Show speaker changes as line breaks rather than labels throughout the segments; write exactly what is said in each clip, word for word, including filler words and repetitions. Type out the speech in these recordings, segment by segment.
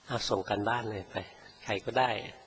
เอาส่งกันบ้านเลยไปใครก็ได้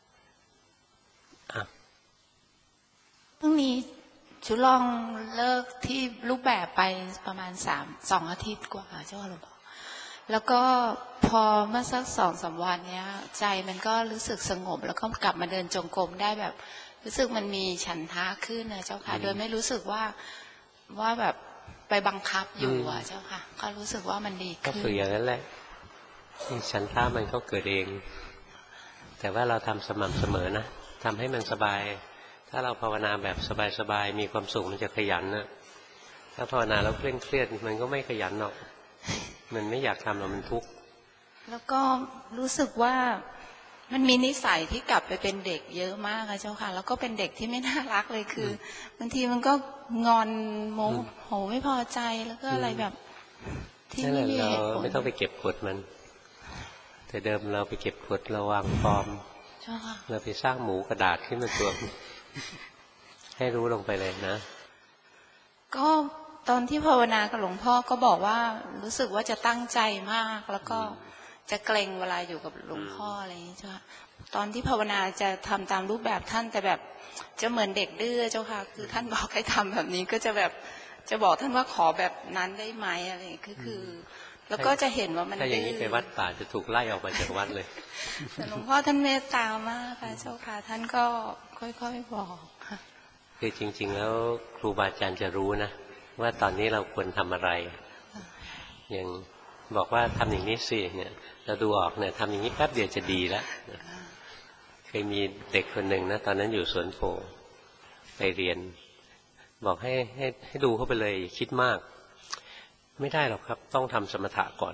พรุ่งนี้ชุลองเลิกที่รูปแบบไปประมาณสามสองอาทิตย์กว่าเจ้าค่ะหลวงพ่อแล้วก็พอเมื่อสักสองสามวันเนี้ยใจมันก็รู้สึกสงบแล้วก็กลับมาเดินจงกรมได้แบบรู้สึกมันมีฉันทะขึ้นนะเจ้าค่ะโดยไม่รู้สึกว่าว่าแบบไปบังคับอยู่อ่ะเจ้าค่ะก็รู้สึกว่ามันดีขึ้น
ก็ฝึกอย่างนั้นแหละฉันทะมันก็เกิดเองแต่ว่าเราทำสม่ำเสมอนะทำให้มันสบายถ้าเราภาวนาแบบสบายๆมีความสุขมันจะขยันนะถ้าภาวนาแล้วเคร่งเครียดมันก็ไม่ขยันหรอกมันไม่อยากทำหรอกมันทุกข์
แล้วก็รู้สึกว่ามันมีนิสัยที่กลับไปเป็นเด็กเยอะมากค่ะเจ้าค่ะแล้วก็เป็นเด็กที่ไม่น่ารักเลยคือบางทีมันก็งอนโมโหไม่พอใจแล้วก็อะไรแบบที่ไม่มีเหตุผล
ไม่ต้องไปเก็บกดมันแต่เดิมเราไปเก็บกดเราวางฟอร์มเราไปสร้างหมูกระดาษขึ้นมาตัวให้รู้ลงไปเลยนะ
ก็ตอนที่ภาวนากับหลวงพ่อก็บอกว่ารู้สึกว่าจะตั้งใจมากแล้วก็จะเกรงเวลาอยู่กับหลวงพ่ออะไรอย่างนี้ใช่ไหมตอนที่ภาวนาจะทำตามรูปแบบท่านแต่แบบจะเหมือนเด็กดื้อเจ้าค่ะคือท่านบอกให้ทำแบบนี้ก็จะแบบจะบอกท่านว่าขอแบบนั้นได้ไหมอะไรคือคือแล้วก็จะเห็นว่ามัน
ถ้าอย่างนี้ไปวัดป่าจะถูกไล่ออกมาจากวัดเลย
แต่หลวงพ่อท่านเมตตามากค่ะเจ้าค่ะท่านก็ค่อยๆบอก
คือจริงๆแล้วครูบาอาจารย์จะรู้นะว่าตอนนี้เราควรทำอะไรอย่างบอกว่าทำอย่างนี้สิเนี่ยเราดูออกเนี่ยทำอย่างนี้แป๊บเดียวจะดีแล้วเคยมีเด็กคนหนึ่งนะตอนนั้นอยู่สวนโพไปเรียนบอกให้ให้ให้ดูเข้าไปเลยคิดมากไม่ได้หรอกครับต้องทำสมถะก่อน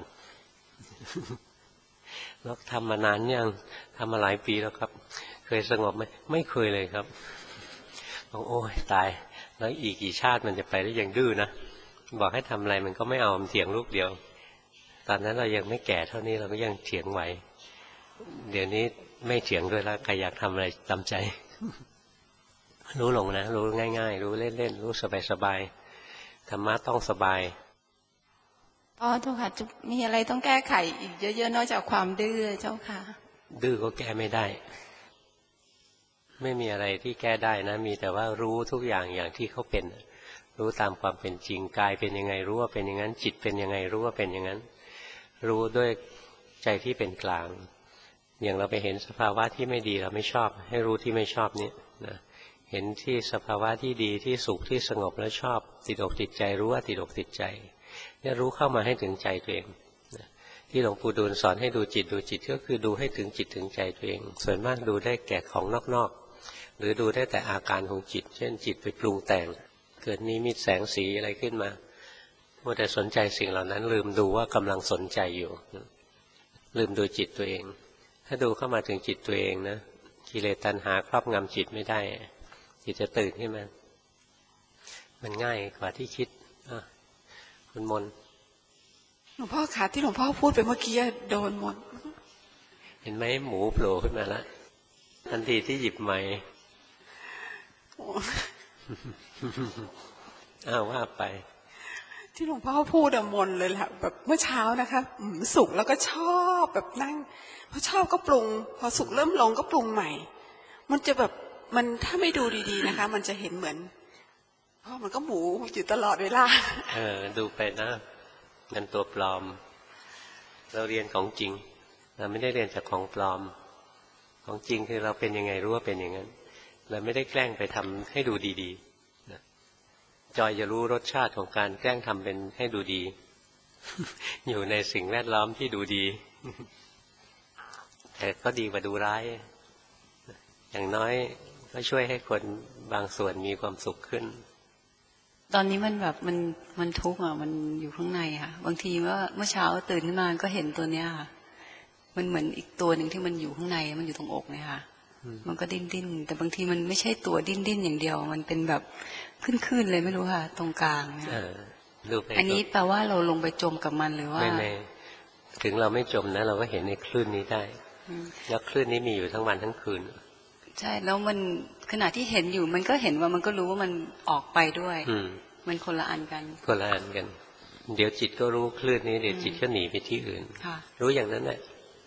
แล้วทำมานานยังทำมาหลายปีแล้วครับเคยสงบไหมไม่เคยเลยครับบอกโอ้ยตายแล้วอีกกี่ชาติมันจะไปได้ยังดื้อนะบอกให้ทำอะไรมันก็ไม่เอามันเถียงลูกเดียวตอนนั้นเรายังไม่แก่เท่านี้เราก็ยังเถียงไหวเดี๋ยวนี้ไม่เถียงด้วยแล้วใครอยากทำอะไรตามใจรู้ลงนะรู้ง่ายๆรู้เล่นๆรู้สบายๆธรรมะต้องสบาย
อ๋อเจ้าค่ะมีอะไรต้องแก้ไขอีกเยอะๆนอกจากความดื้อเจ้าค่ะ
ดื้อก็แก้ไม่ได้ไม่มีอะไรที่แก้ได้นะมีแต่ว่ารู้ทุกอย่างอย่างที่เขาเป็นรู้ตามความเป็นจริงกายเป็นยังไงรู้ว่าเป็นอย่างนั้นจิตเป็นยังไงรู้ว่าเป็นอย่างนั้นรู้ด้วยใจที่เป็นกลางอย่างเราไปเห็นสภาวะที่ไม่ดีเราไม่ชอบให้รู้ที่ไม่ชอบนี้นะเห็นที่สภาวะที่ดีที่สุขที่สงบแล้วชอบติดอกติดใจรู้ว่าติดอกติดใจเนี่ยรู้เข้ามาให้ถึงใจตัวเองที่หลวงปู่ดูลสอนให้ดูจิตดูจิตก็คือดูให้ถึงจิตถึงใจตัวเองส่วนมากดูได้แก่ของนอกๆหรือดูได้แต่อาการของจิตเช่นจิตไปปรุงแต่งเกิดนิมิตแสงสีอะไรขึ้นมามัวแต่สนใจสิ่งเหล่านั้นลืมดูว่ากำลังสนใจอยู่ลืมดูจิตตัวเองถ้าดูเข้ามาถึงจิตตัวเองนะกิเลสตัณหาครอบงำจิตไม่ได้จิตจะตื่นขึ้นมามันง่ายกว่าที่คิดคุณมน
หลวงพ่อคะที่หลวงพ่อพูดไปเมื่อกี้โดนหมด
เห็นไหมหมูโผล่ขึ้นมาแล้วทันทีที่หยิบไม้อ้าวว่าไป
ที่หลวงพ่อพูดอะมนเลยแหละแบบเมื่อเช้านะคะสุขแล้วก็ชอบแบบนั่งพอชอบก็ปรุงพอสุขเริ่มลงก็ปรุงใหม่มันจะแบบมันถ้าไม่ดูดีๆนะคะมันจะเห็นเหมือนเพราะมันก็หมูอยู่ตลอดเวลา
เออดูไปนะมันตัวปลอมเราเรียนของจริงเราไม่ได้เรียนจากของปลอมของจริงคือเราเป็นยังไงรู้ว่าเป็นอย่างนั้นเราไม่ได้แกล้งไปทำให้ดูดีๆนะจอยจะรู้รสชาติของการแกล้งทำเป็นให้ดูดี อยู่ในสิ่งแวดล้อมที่ดูดี แต่ก็ดีกว่าดูร้ายอย่างน้อยก็ช่วยให้คนบางส่วนมีความสุขขึ้น
ตอนนี้มันแบบมันมันทุกข์อ่ะมันอยู่ข้างในค่ะบางทีว่าเมื่อเช้าตื่นขึ้นมาก็เห็นตัวเนี้ยค่ะมันเหมือนอีกตัวหนึ่งที่มันอยู่ข้างในมันอยู่ตรงอกเนี่ยค่ะมันก็ดิ้นดิ้นแต่บางทีมันไม่ใช่ตัวดิ้นดิ้นอย่างเดียวมันเป็นแบบขึ้นๆเลยไม่รู้ค่ะตรงกลางเนี่ยอันนี้แปลว่าเราลงไปจมกับมันหรือว่า
ไม่ถึงเราไม่จมนะเราก็เห็นในคลื่นนี้ได้แล้วคลื่นนี้มีอยู่ทั้งวันทั้งคืน
ใช่แล้วมันขณะที่เห็นอยู่มันก็เห็นว่ามันก็รู้ว่ามันออกไปด้วยมันคนละอันกัน
คนละอันกันเดี๋ยวจิตก็รู้คลื่นนี้เดี๋ยวจิตก็หนีไปที่อื่นรู้อย่างนั้นแหละ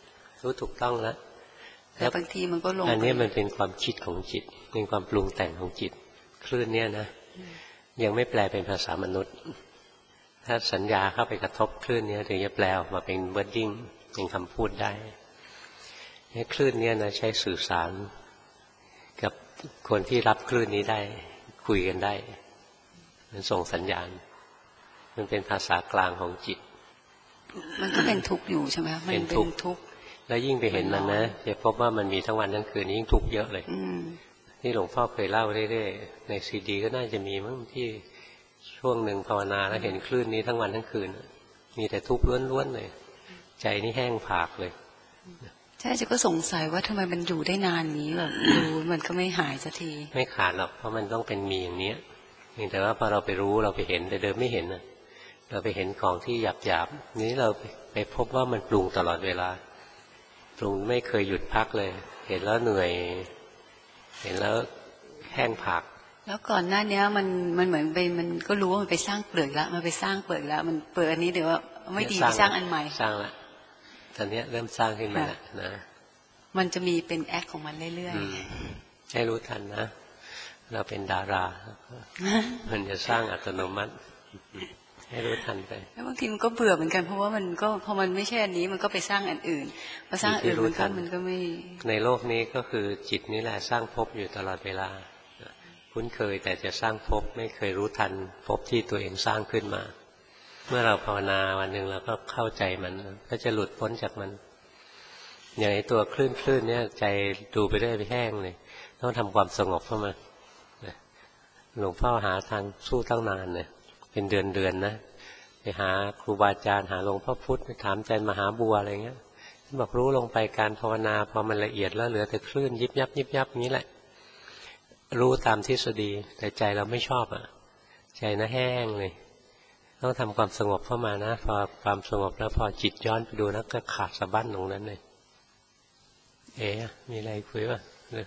รู้ถูกต้องแล้ว
แต่บางทีมันก็ลง
อันนี้มันเป็นความคิดของจิตเป็นความปรุงแต่งของจิตคลื่นเนี่ยนะยังไม่แปลเป็นภาษามนุษย์ถ้าสัญญาเข้าไปกระทบคลื่นนี้ถึงจะแปลออกมาเป็นเวิร์ดดิ้งเป็นคำพูดได้คลื่นนี้นะใช้สื่อสารกับคนที่รับคลื่นนี้ได้คุยกันได้มันส่งสัญญาณมันเป็นภาษากลางของจิต
มันก็เป็นทุกข์อยู่ใช่ไหมมันเป็นทุกข์
แล้วยิ่งไปเห็นมันนะจะพบว่ามันมีทั้งวันทั้งคืนยิ่งทุกข์เยอะเลยที่หลวงพ่อเคยเล่าเรื่อยๆในซีดีก็น่าจะมีมั้งที่ช่วงหนึ่งภาวนาแล้วเห็นคลื่นนี้ทั้งวันทั้งคืนมีแต่ทุกข์ล้วนๆเลยใจนี่แห้งผากเลย
ใช่จะก็สงสัยว่าทำไมมันอยู่ได้นานนี้แบบดูมันก็ไม่หายสักที
ไม่ขาดหรอกเพราะมันต้องเป็นมีอย่างนี้เพียงแต่ว่าพอเราไปรู้เราไปเห็นแต่เดิมไม่เห็นนะเราไปเห็นของที่หยาบๆนี้เราไปพบว่ามันปรุงตลอดเวลาปรุงไม่เคยหยุดพักเลยเห็นแล้วเหนื่อยเห็นแล้วแห้งผาก
แล้วก่อนหน้านี้มันมันเหมือนไปมันก็รู้ว่ามันไปสร้างเปลือกแล้วมันไปสร้างเปลือกแล้วมันเปลือกอันนี้เดี๋ยวว่าไม่ดีไปสร้างอันใหม่
สร้างละตอนนี้เริ่มสร้างขึ้นมาแล้วนะ
มันจะมีเป็นแอคของมันเรื่อย
ๆให้รู้ทันนะเราเป็นดารามันจะสร้างอัตโนมัติให้รู้ทันไป
แล้วบางทีมันก็เบื่อเหมือนกันเพราะว่ามันก็พอมันไม่ใช่อันนี้มันก็ไปสร้างอันอื่นพอสร้างอื่นมันก็มันก็ไม่
ในโลกนี้ก็คือจิตนี่แหละสร้างภพอยู่ตลอดเวลาคุ้นเคยแต่จะสร้างภพไม่เคยรู้ทันภพที่ตัวเองสร้างขึ้นมาเมื่อเราภาวนาวันหนึ่งเราก็เข้าใจมันก็จะหลุดพ้นจากมันอย่างไอ้ตัวคลื่นคลื่นเนี่ยใจดูไปได้ไปแห้งเลยต้องทำความสงบเข้ามาหลวงพ่อหาทางสู้ตั้งนานเนี่ยเป็นเดือนเดือนนะไปหาครูบาอาจารย์หาหลวงพ่อพุธไปถามอาจารย์มหาบัวอะไรเงี้ยบอกรู้ลงไปการภาวนาพอมันละเอียดแล้วเหลือแต่คลื่นยิบยับยิบยับนี้แหละรู้ตามทฤษฎีแต่ใจเราไม่ชอบอ่ะใจน่ะแห้งเลยต้องทำความสงบเข้ามานะพอความสงบแล้วพอจิตย้อนไปดูนะก็ขาดสะบั้นตรงนั้นเลยเอ๊ะมีอะไรคุยป่ะ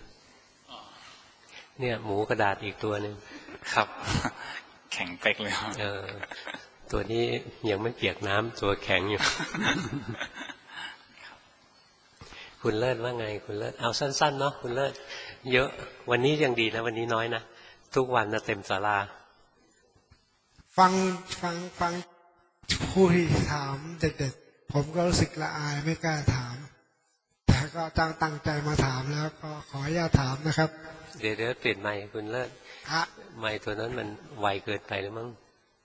เนี่ยหมูกระดาษอีกตัวหนึ่ง
ครับแข็งเป๊กเลยครับ
เออตัวนี้ยังไม่เปียกน้ำตัวแข็งอยู่ คุณเลิศว่าไงคุณเลิศเอาสั้นๆเนาะคุณเลิศเยอะวันนี้ยังดีนะวันนี้น้อยนะทุกวันนะเต็มศาลา
ฟังฟังฟังผู้ที่ถามเด็กๆผมก็รู้สึกละอายไม่กล้าถามแต่ก็ตั้งตั้งใจมาถามแล้วก็ขออนุญาตถามนะครับ
เดี๋ยวเดี๋ยวเปลี่ยนไมค์คุณเลิศไมค์ตัวนั้นมันไวเกินไปหรือมั้ง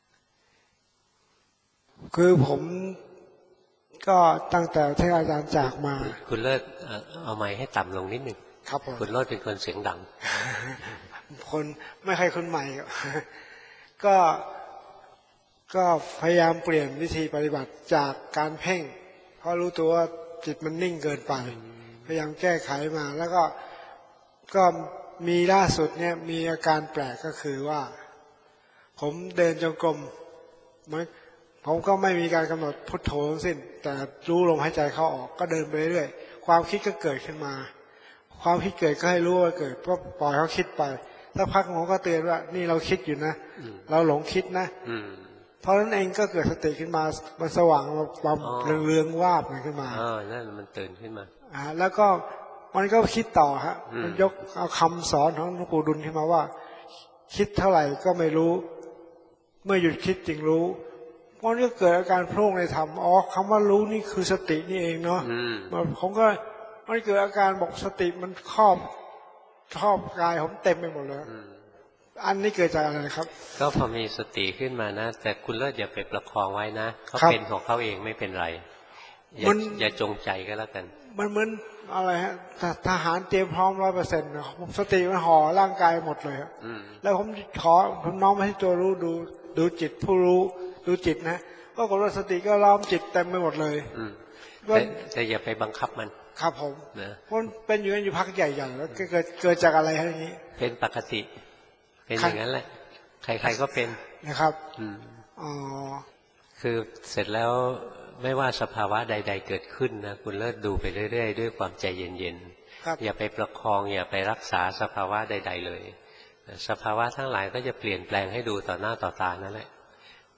คือผมก็ตั้งแต่ที่อาจารย์จากมา
คุณเลิศเอาไมค์ให้ต่ำลงนิดหนึ่ง
ครับผม
คุณเลิศเป็นคนเสียงดัง
คนไม่ใครคนใหม่ก็ก็พยายามเปลี่ยนวิธีปฏิบัติจากการเพ่งเพราะรู้ตัวว่าจิตมันนิ่งเกินไปพยายามแก้ไขมาแล้วก็ก็มีล่าสุดเนี่ยมีอาการแปลกก็คือว่าผมเดินจงกรมผมก็ไม่มีการกำหนดพุทโธทั้งสิ้นแต่รู้ลมหายใจเข้าออกก็เดินไปเรื่อยความคิดก็เกิดขึ้นมาความคิดเกิดก็ให้รู้ว่าเกิดก็ปล่อยเขาคิดไปสักพักผมก็เตือนว่านี่เราคิดอยู่นะเราหลงคิดนะเพราะนั้นเองก็เกิดสติขึ้นมามันสว่างมาความเรืองๆวาบขึ้นมา
อ๋อนั่นมันตื่นขึ้นมา
อ่าแล้วก็มันก็คิดต่อฮะมันยกเอาคำสอนของหลวงปู่ดุลขึ้นมาว่าคิดเท่าไหร่ก็ไม่รู้เมื่อหยุดคิดจึงรู้มันก็เกิดอาการโพร่งในธรรมอ๋อคำว่ารู้นี่คือสตินี่เองเนาะผมก็มันเกิดอาการบอกสติมันครอบครอบกายผมเต็มไปหมดเลยอันนี้เกิดจากอะไรครับ
ก็พอมีสติขึ้นมานะแต่คุณเลิศอย่าไปประคองไว้นะเขาเป็นของเขาเองไม่เป็นไรอย่าอย่าจงใจก็แล้วกัน
มันเหมือนอะไรฮะทหารเตรียมพร้อมร้อยเปอร์เซ็นต์สติมันห่อร่างกายหมดเลยแล้วผมขอผมน้อมให้ตัวรู้ดูดูจิตผู้รู้ดูจิตนะก็กดว่าสติก็ล้อมจิตเต็มไปหมดเลย
แต่อย่าไปบังคับมัน
ครับผมมันเป็นอยู่อยู่พักใหญ่ๆแล้วเกิดเกิดจากอะไรอะไรนี้
เป็นปกติเป็นอย่างนั้นแหละใครๆก็เป็น
นะครับอ๋อ
คือเสร็จแล้วไม่ว่าสภาวะใดๆเกิดขึ้นนะคุณเลิศดูไปเรื่อยๆด้วยความใจเย็นๆอย่าไปประคองอย่าไปรักษาสภาวะใดๆเลยสภาวะทั้งหลายก็จะเปลี่ยนแปลงให้ดูต่อหน้าต่อตานั่นแหละ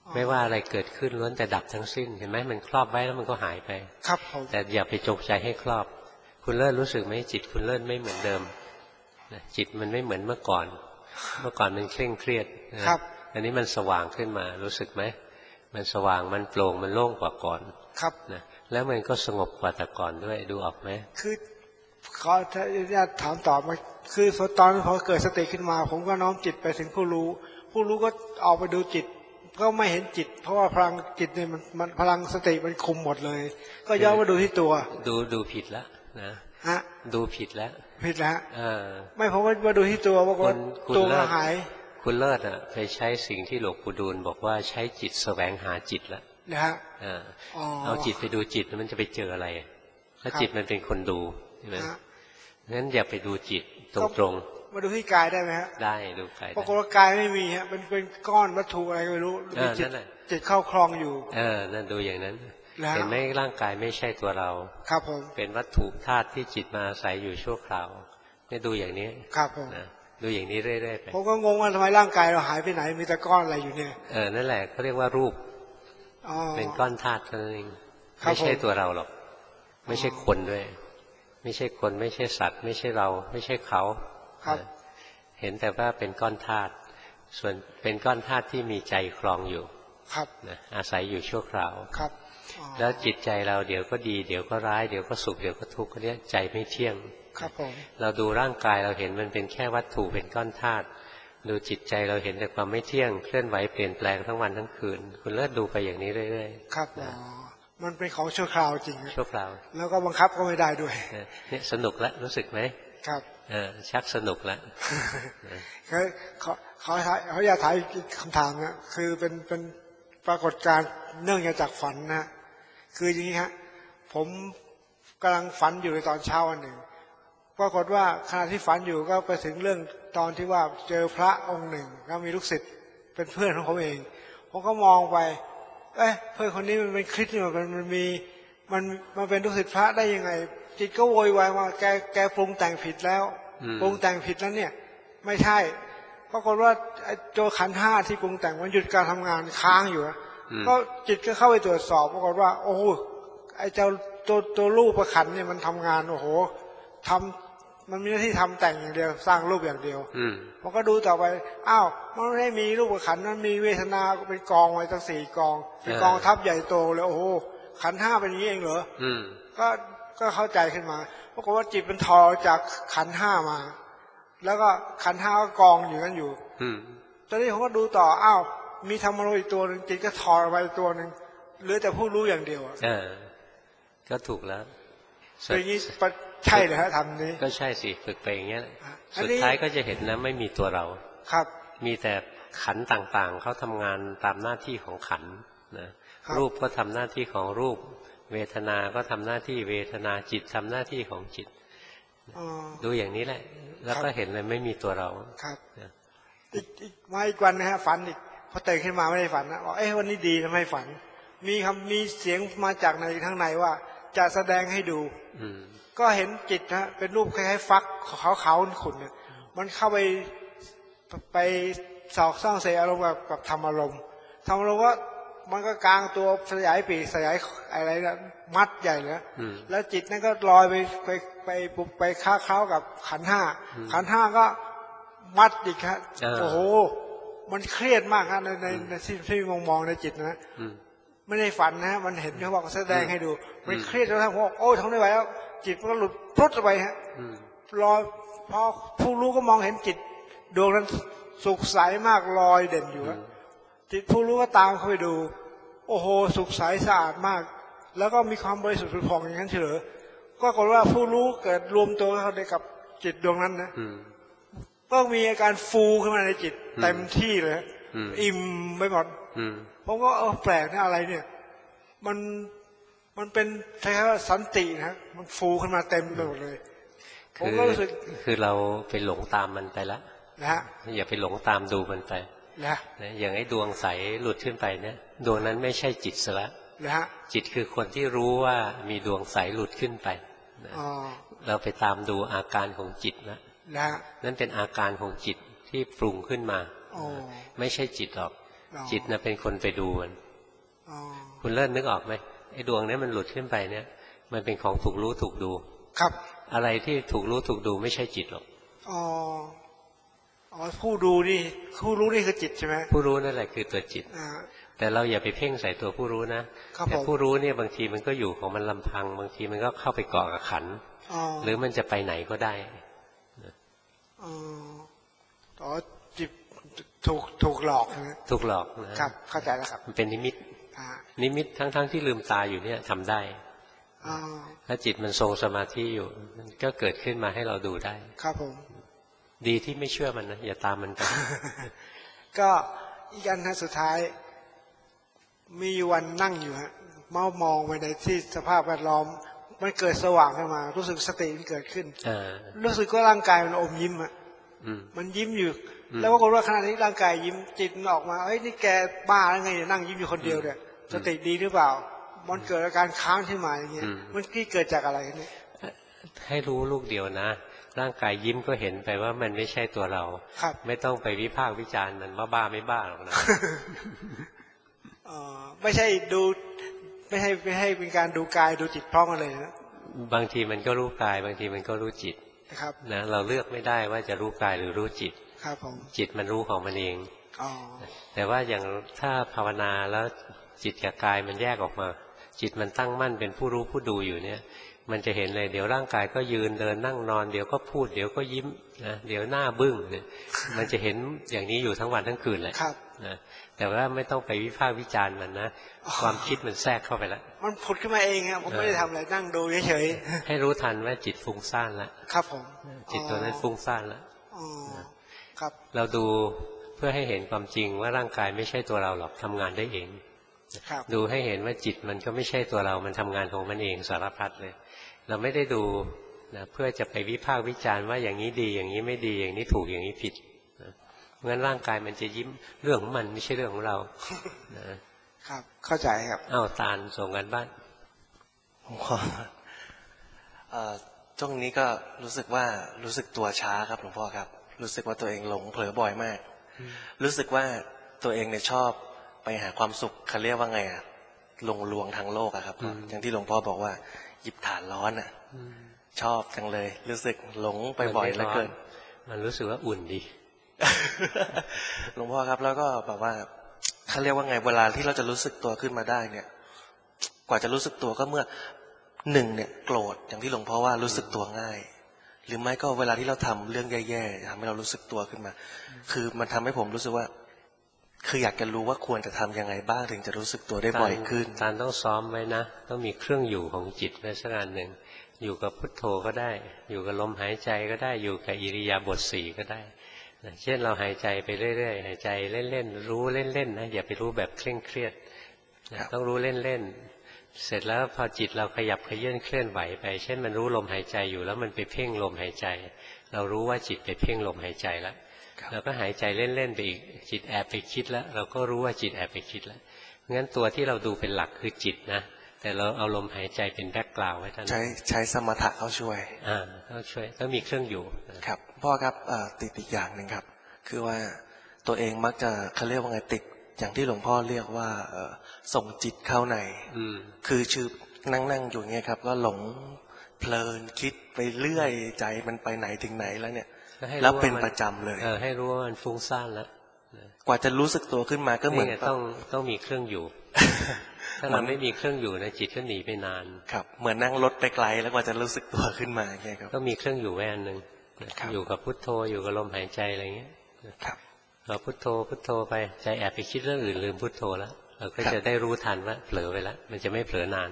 ไม่ว่าอะไรเกิดขึ้นล้วนแต่ดับทั้งสิ้นเห็นไหมมันครอบไว้แล้วมันก็หายไป
ครับผม
แต่อย่าไปจงใจให้ครอบคุณเลิศรู้สึกไหมจิตคุณเลิศไม่เหมือนเดิมจิตมันไม่เหมือนเมื่อก่อนเมื่อก่อนมันเคร่งเครียด
ครับ
อันนี้มันสว่างขึ้นมารู้สึกไหมมันสว่างมันโปร่งมันโล่งกว่าก่อน
ครับ
นะแล้วมันก็สงบกว่าแต่ก่อนด้วยดูออกไหม
คือขอจะถามตอบมาคือตอนพอเกิดสติขึ้นมาผมก็น้อมจิตไปถึงผู้รู้ผู้รู้ก็ออกไปดูจิตก็ไม่เห็นจิตเพราะว่าพลังจิตเนี่ยมันมันพลังสติมันคุมหมดเลยก็ย้อนมาดูที่ตัว
ดูดูผิดแล้วนะ
ฮะ
ดูผิดแล้ว
ผิดแล้ว
อ่า
ไม่ผมว่าดูที่ตัวว่าตัวหาย
คุณเลิศอ่ะไปใช้สิ่งที่หลวงปู่ดูลบอกว่าใช้จิตแสวงหาจิตแล้ว
นะฮะ
อ่าเอาจิตไปดูจิตมันจะไปเจออะไรถ้าจิตมันเป็นคนดูใช่ไหมงั้นอย่าไปดูจิตตรงๆ
มาดูที่กายได้ไหมฮะ
ได้ดูกาย
ปรากฏว่ากายไม่มีฮะเป็นเป็นก้อนวัตถุอะไรไม่รู้มีจิตจิตเข้าคลองอยู่
เออนั่นดูอย่างนั้นเห็นไหมร่างกายไม่ใช่ตัวเรา
ครับผม
เป็นวัตถุธาตุที่จิตมาอาศัยอยู่ชั่วคราวนี่ดูอย่างนี้
ครับผม
นะดูอย่างนี้เรื่อยๆไป
ผมก็งงว่าทำไมร่างกายเราหายไปไหนมีแต่ก้อนอะไรอยู่เนี่ย
เออนั่นแหละเขาเรียกว่ารูปเป็นก้อนธาตุเท่านั้นเองไม่ใช่ตัวเราหรอกไม่ใช่คนด้วยไม่ใช่คนไม่ใช่สัตว์ไม่ใช่เราไม่ใช่เขาเห็นแต่ว่าเป็นก้อนธาตุส่วนเป็นก้อนธาตุที่มีใจครองอยู่
ครับ
นะอาศัยอยู่ชั่วคราว
ครับ
แล้วจิตใจเราเดี๋ยวก็ดีเดี๋ยวก็ร้ายเดี๋ยวก็สุขเดี๋ยวก็ทุกข์ก็เนี้ยใจไม่เที่ยง
ครับผม
เราดูร่างกายเราเห็นมันเป็นแค่วัตถุเป็นก้อนธาตุดูจิตใจเราเห็นแต่ความไม่เที่ยงเคลื่อนไหวเปลี่ยนแปลงทั้งวันทั้งคืนคุณเลิศดูไปอย่างนี้เรื่อย
ๆครับอ๋อมันเป็นของชั่วคราวจริง
ชั่วคราว
แล้วก็บังคับก็ไม่ได้ด้วย
เนี่ยสนุกแล้วรู้สึกไหม
ครับ
เออชักสนุกแล้ว
เขาเขาเขาเขาอยากถามอีกคำถามนะคือเป็นเป็นปรากฏการณ์เนื่องจากฝันนะคืออย่างนี้ฮะผมกำลังฝันอยู่ในตอนเช้าวันหนึ่งปรากฏว่าขณะที่ฝันอยู่ก็ไปถึงเรื่องตอนที่ว่าเจอพระองค์หนึ่งแล้วมีลูกศิษย์เป็นเพื่อนของผมเองผมก็มองไปเอ้ยเพื่อนคนนี้มันเป็นคริสต์มันมันมีมันมันเป็นลูกศิษย์พระได้ยังไงจิตก็โวยวายว่าแกแกปรุงแต่งผิดแล้วปรุงแต่งผิดแล้วเนี่ยไม่ใช่ปรากฏว่าโจขันธ์ห้าที่ปรุงแต่งมันหยุดการทำงานค้างอยู่ก็จิตก็เข้าไปตรวจสอบปรากฏว่าโอ้โหไอ้เจ้าตัวตัวรูปประขันเนี่ยมันทำงานโอ้โหทำมันมีหน้าที่ทำแต่งอย่างเดียวสร้างรูปอย่างเดียวมันก็ดูต่อไปอ้าวมันไม่ได้มีรูปประขันมันมีเวทนาเป็นกองไว้ตั้งสี่กองเป็นกองทัพใหญ่โตเลยโอ้โหขันธ์ห้าเป็นอย่างนี้เองเหรอก็ก็เข้าใจขึ้นมาปรากฏว่าจิตมันทอจากขันธ์ห้ามาแล้วก็ขันธ์ห้าก็กองอยู่นั่นอยู่ตอนนี้ผมก็ดูต่ออ้าวมีธรรมโลอีกตัวหนึ่งจิตก็ถอดไปตัวหนึ่งเหลือแต่ผู้รู้อย่างเดียว
เออก็ถูกแล้ว
อย่างนี้ใช่เลยฮะทำนี้
ก็ใช่สิฝึกไปอย่างเงี้ยสุดท้ายก็จะเห็นนะไม่มีตัวเรา
ครับ
มีแต่ขันต่างๆเขาทำงานตามหน้าที่ของขันนะรูปก็ทำหน้าที่ของรูปเวทนาก็ทำหน้าที่เวทนาจิตทำหน้าที่ของจิตดูอย่างนี้แหละแล้วก็เห็นเลยไม่มีตัวเรา
ครับอีกอีกมาอีกวันนะฮะฝันอีกพอตื่นขึ้นมาไม่ได้ฝันนะบอกเอ้วันนี้ดีทำไมฝันมีคำมีเสียงมาจากในข้างในว่าจะแสดงให้ดูก็เห็นจิตนะเป็นรูปคล้ายๆฟักขาวๆขุ่นเนี่ยมันเข้าไปไปสอกซ่องเสียอารมณ์กับธรรมอารมณ์ธรรมอารมณ์ว่ามันก็กลางตัวสยายปีกสยายอะไรนะมัดใหญ่เลยแล้วจิตนั่นก็ลอยไปไปไปปุบไปค้าเข้ากับขันห้าขันห้าก็มัดอีกครับโอ้โหมันเครียดมากครับในในในที่ที่มองมองในจิตนะไม่ได้ฝันนะมันเห็นเขาบอกแสดงให้ดูมันเครียดจนทั้งพวกโอ้ทำไม่ไหวแล้วจิตมันก็หลุดพลุดไปฮะลอยพอผู้รู้ก็มองเห็นจิตดวงนั้นสุขใสมากลอยเด่นอยู่จิตผู้รู้ก็ตามเข้าไปดูโอ้โหสุขใสสะอาดมากแล้วก็มีความบริสุทธิ์ผุดผ่องอย่างนั้นเฉยก็กลว่าผู้รู้เกิดรวมตัวเข้าในกับจิตดวงนั้นนะก็มีอาการฟูขึ้นมาในจิตเต็มที่เลยอิ่มไปหมดผมก็เออแปลกนะอะไรเนี่ยมันมันเป็นใช่ว่าสันตินะมันฟูขึ้นมาเต็มไปหมดเลยผมก็รู้สึก
คือเราไปหลงตามมันไปแล้ว
นะฮะ
อย่าไปหลงตามดูมันไป
นะ
อย่างไอ้ดวงใสหลุดขึ้นไปเนี่ยดวงนั้นไม่ใช่จิตซะแล้ว
นะฮะ
จิตคือคนที่รู้ว่ามีดวงใสหลุดขึ้นไปเราไปตามดูอาการของจิตนะ
นะ
นั่นเป็นอาการของจิตที่ปรุงขึ้นมาไม่ใช่จิตหรอกจิตนะเป็นคนไปดูมันคุณเลิศนึกออกไหมไอ้ดวงนี้มันหลุดขึ้นไปเนี่ยมันเป็นของถูกรู้ถูกดู
ครับ
อะไรที่ถูกรู้ถูกดูไม่ใช่จิตหรอก
อ๋ออ๋อผู้ดูนี่ผู้รู้นี่คือจิตใช่ไหม
ผู้รู้นั่นแหละคือตัวจิตแต่เราอย่าไปเพ่งใส่ตัวผู้รู้นะแต่ผู้รู้เนี่ยบางทีมันก็อยู่ของมันลำพังบางทีมันก็เข้าไปเกาะกับขันหรือมันจะไปไหนก็ได้
อ๋อจิตถูกถูกหลอกนะ
ถูกหลอกนะครับ
เข้าใจแล้วครับ
มันเป็นนิมิตนิมิตทั้งๆที่ลืมตาอยู่เนี่ยทำได้ถ้าจิตมันทรงสมาธิอยู่มันก็เกิดขึ้นมาให้เราดูได้
ครับผม
ดีที่ไม่เชื่อมันนะอย่าตามมันไป
ก็อีกอันนะสุดท้ายมีวันนั่งอยู่ฮะเมามองไปในที่สภาพแวดล้อมมันเกิดสว่างขึ้นมารู้สึกสติมันเกิดขึ้นรู้สึกว่าร่างกายมันอมยิ้มอ่ะมันยิ้มอยู่แล้วก็รู้ว่าขณะนี้ร่างกายยิ้มจิตมันออกมาเอ้ยนี่แกบ้าแล้วไงนั่งยิ้มอยู่คนเดียวเนี่ยสติดีหรือเปล่ามันเกิดอาการค้างขึ้นมาอย่างเงี้ยมันที่เกิดจากอะไรเนี่ย
ให้รู้ลูกเดียวนะร่างกายยิ้มก็เห็นไปว่ามันไม่ใช่ตัวเราไม่ต้องไปวิพากษ์วิจารณ์มันว่าบ้าไม่บ้าหรอกนะ
ไม่ใช่ดูไม่ให้ไม่ให้เป็นการดูกายดูจิตพร้อมกันเลยนะ
บางทีมันก็รู้กายบางทีมันก็รู้จิต
นะครับ
นะเราเลือกไม่ได้ว่าจะรู้กายหรือรู้จิต
ครับผม
จิตมันรู้ของมันเองแต่ว่าอย่างถ้าภาวนาแล้วจิตกับกายมันแยกออกมาจิตมันตั้งมั่นเป็นผู้รู้ผู้ดูอยู่เนี่ยมันจะเห็นเลยเดี๋ยวร่างกายก็ยืนเดินนั่งนอนเดี๋ยวก็พูดเดี๋ยวก็ยิ้มนะเดี๋ยวหน้าบึ้งเนี่ยมันจะเห็นอย่างนี้อยู่ทั้งวันทั้งคืนเลยนะแต่ว่าไม่ต้องไปวิพากษ์วิจารณ์มันนะความคิดมันแทรกเข้าไปแล้ว
มันผุดขึ้นมาเองครับผมไม่ได้ทำอะไรนั่งดูเฉย
ๆให้รู้ทันว่าจิตฟุ้งซ่านแล้ว
ครับผม
จิตตัวนั้นฟุ้งซ่านแล้ว
ครับ
เราดูเพื่อให้เห็นความจริงว่าร่างกายไม่ใช่ตัวเราหรอกทำงานได้เองดูให้เห็นว่าจิตมันก็ไม่ใช่ตัวเรามันทำงานของมันเองสารพัดเลยเราไม่ได้ดูนะเพื่อจะไปวิพากษ์วิจารณ์ว่าอย่างนี้ดีอย่างนี้ไม่ดีอย่างนี้ถูกอย่างนี้ผิดนะงั้นร่างกายมันจะยิ้มเรื่องของมันไม่ใช่เรื่องของเรา
นะครับเข้าใจครับ
อ้าวตาลส่งกันบ้าน
ผมขอช่วงนี้ก็รู้สึกว่ารู้สึกตัวช้าครับหลวงพ่อครับรู้สึกว่าตัวเองหลงเผลอบ่อยมากรู้สึกว่าตัวเองเนี่ยชอบไปหาความสุขเขาเรียกว่าไงอะลงลวงทางโลกอะครับอย่างที่หลวงพ่อบอกว่าหยิบถ่านร้อนอะชอบจังเลยรู้สึกหลงไปบ่อยแล้วเกิน
มันรู้สึกว่าอุ่นดี
หลวงพ่อครับแล้วก็แบบว่าเขาเรียกว่าไงเวลาที่เราจะรู้สึกตัวขึ้นมาได้เนี่ยกว่าจะรู้สึกตัวก็เมื่อหนึ่งเนี่ยโกรธอย่างที่หลวงพ่อว่ารู้สึกตัวง่ายหรือไม่ก็เวลาที่เราทำเรื่องแย่ๆทำให้เรารู้สึกตัวขึ้นมาคือมันทำให้ผมรู้สึกว่าคืออยากจะรู้ว่าควรจะทำยังไงบ้างถึงจะรู้สึกตัวได้บ่อยขึ้น
การต้องซ้อมไว้นะต้องมีเครื่องอยู่ของจิตไว้สักอันหนึ่งอยู่กับพุทโธก็ได้อยู่กับลมหายใจก็ได้อยู่กับอิริยาบถสี่ก็ได้เช่นเราหายใจไปเรื่อยๆหายใจเล่นๆรู้เล่นๆนะอย่าไปรู้แบบเคร่งเครียดต้องรู้เล่นๆเสร็จแล้วพอจิตเราขยับเขยื่อนเคลื่อนไหวไปเช่นมันรู้ลมหายใจอยู่แล้วมันไปเพ่งลมหายใจเรารู้ว่าจิตไปเพ่งลมหายใจแล้วเราก็หายใจเล่นๆไปอีกจิตแอบไปคิดแล้วเราก็รู้ว่าจิตแอบไปคิดแล้วงั้นตัวที่เราดูเป็นหลักคือจิตนะแต่เราเอาลมหายใจเป็นแบ็คกราวด์ไว้ท่าน
ใช้ใช้สมถะเข้าช่วย
อ่าเข้าช่วยต้องมีเครื่องอยู่
ครับพ่อครับติดอีกอย่างหนึ่งครับคือว่าตัวเองมักจะเขาเรียกว่าไงติดอย่างที่หลวงพ่อเรียกว่าส่งจิตเข้าในคือชื่อนั่งนั่งอยู่เงี้ยครับก็หลงเพลินคิดไปเรื่อยใจมันไปไหนถึงไหนแล้วเนี่ยแล้วเป็นประจำเลย
เออให้รู้ว่ามันฟุ้งซ่านแล้ว
กว่าจะรู้สึกตัวขึ้นมาก็เหมือน
ต้องต้องมีเครื่องอยู่ถ้าเราไม่มีเครื่องอยู่นะจิตก็หนีไปนาน
ครับเหมือนนั่งรถไปไกลแล้วกว่าจะรู้สึกตัวขึ้นมาไงครับ
ต้องมีเครื่องอยู่ไว้อันหนึ่งอยู่กับพุทโธอยู่กับลมหายใจอะไรเงี้ย
ครับ
เราพุทโธพุทโธไปใจแอบไปคิดเรื่องอื่นลืมพุทโธแล้วเราก็จะได้รู้ทันว่าเผลอไปแล้วมันจะไม่เผลอนาน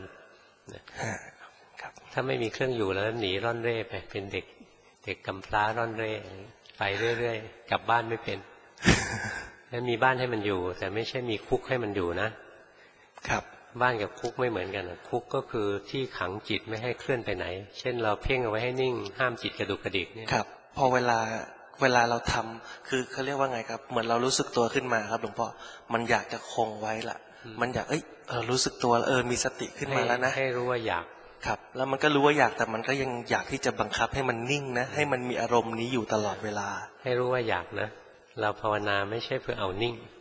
ถ้าไม่มีเครื่องอยู่แล้วหนีร่อนเร่ไปเป็นเด็กเด็กกำพร้าร่อนเร่ไปเรื่อยๆกลับบ้านไม่เป็นแล้วมีบ้านให้มันอยู่แต่ไม่ใช่มีคุกให้มันอยู่นะครับบ้านกับคุกไม่เหมือนกันคุกก็คือที่ขังจิตไม่ให้เคลื่อนไปไหนเช่นเราเพ่งเอาไว้ให้นิ่งห้ามจิตกระดุกกระดิกเนี่ย
ครับพอเวลาเวลาเราทำคือเขาเรียกว่าไงครับเหมือนเรารู้สึกตัวขึ้นมาครับหลวงพ่อมันอยากจะคงไว้ล่ะมันอยากเอ้ยเออรู้สึกตัวเออมีสติขึ้นมาแล้วนะ
ให้รู้ว่าอยาก
ครับแล้วมันก็รู้ว่าอยากแต่มันก็ยังอยากที่จะบังคับให้มันนิ่งนะให้มันมีอารมณ์นี้อยู่ตลอดเวลา
ให้รู้ว่าอยากนะเราภาวนาไม่ใช่เพื่อเอานิ่ง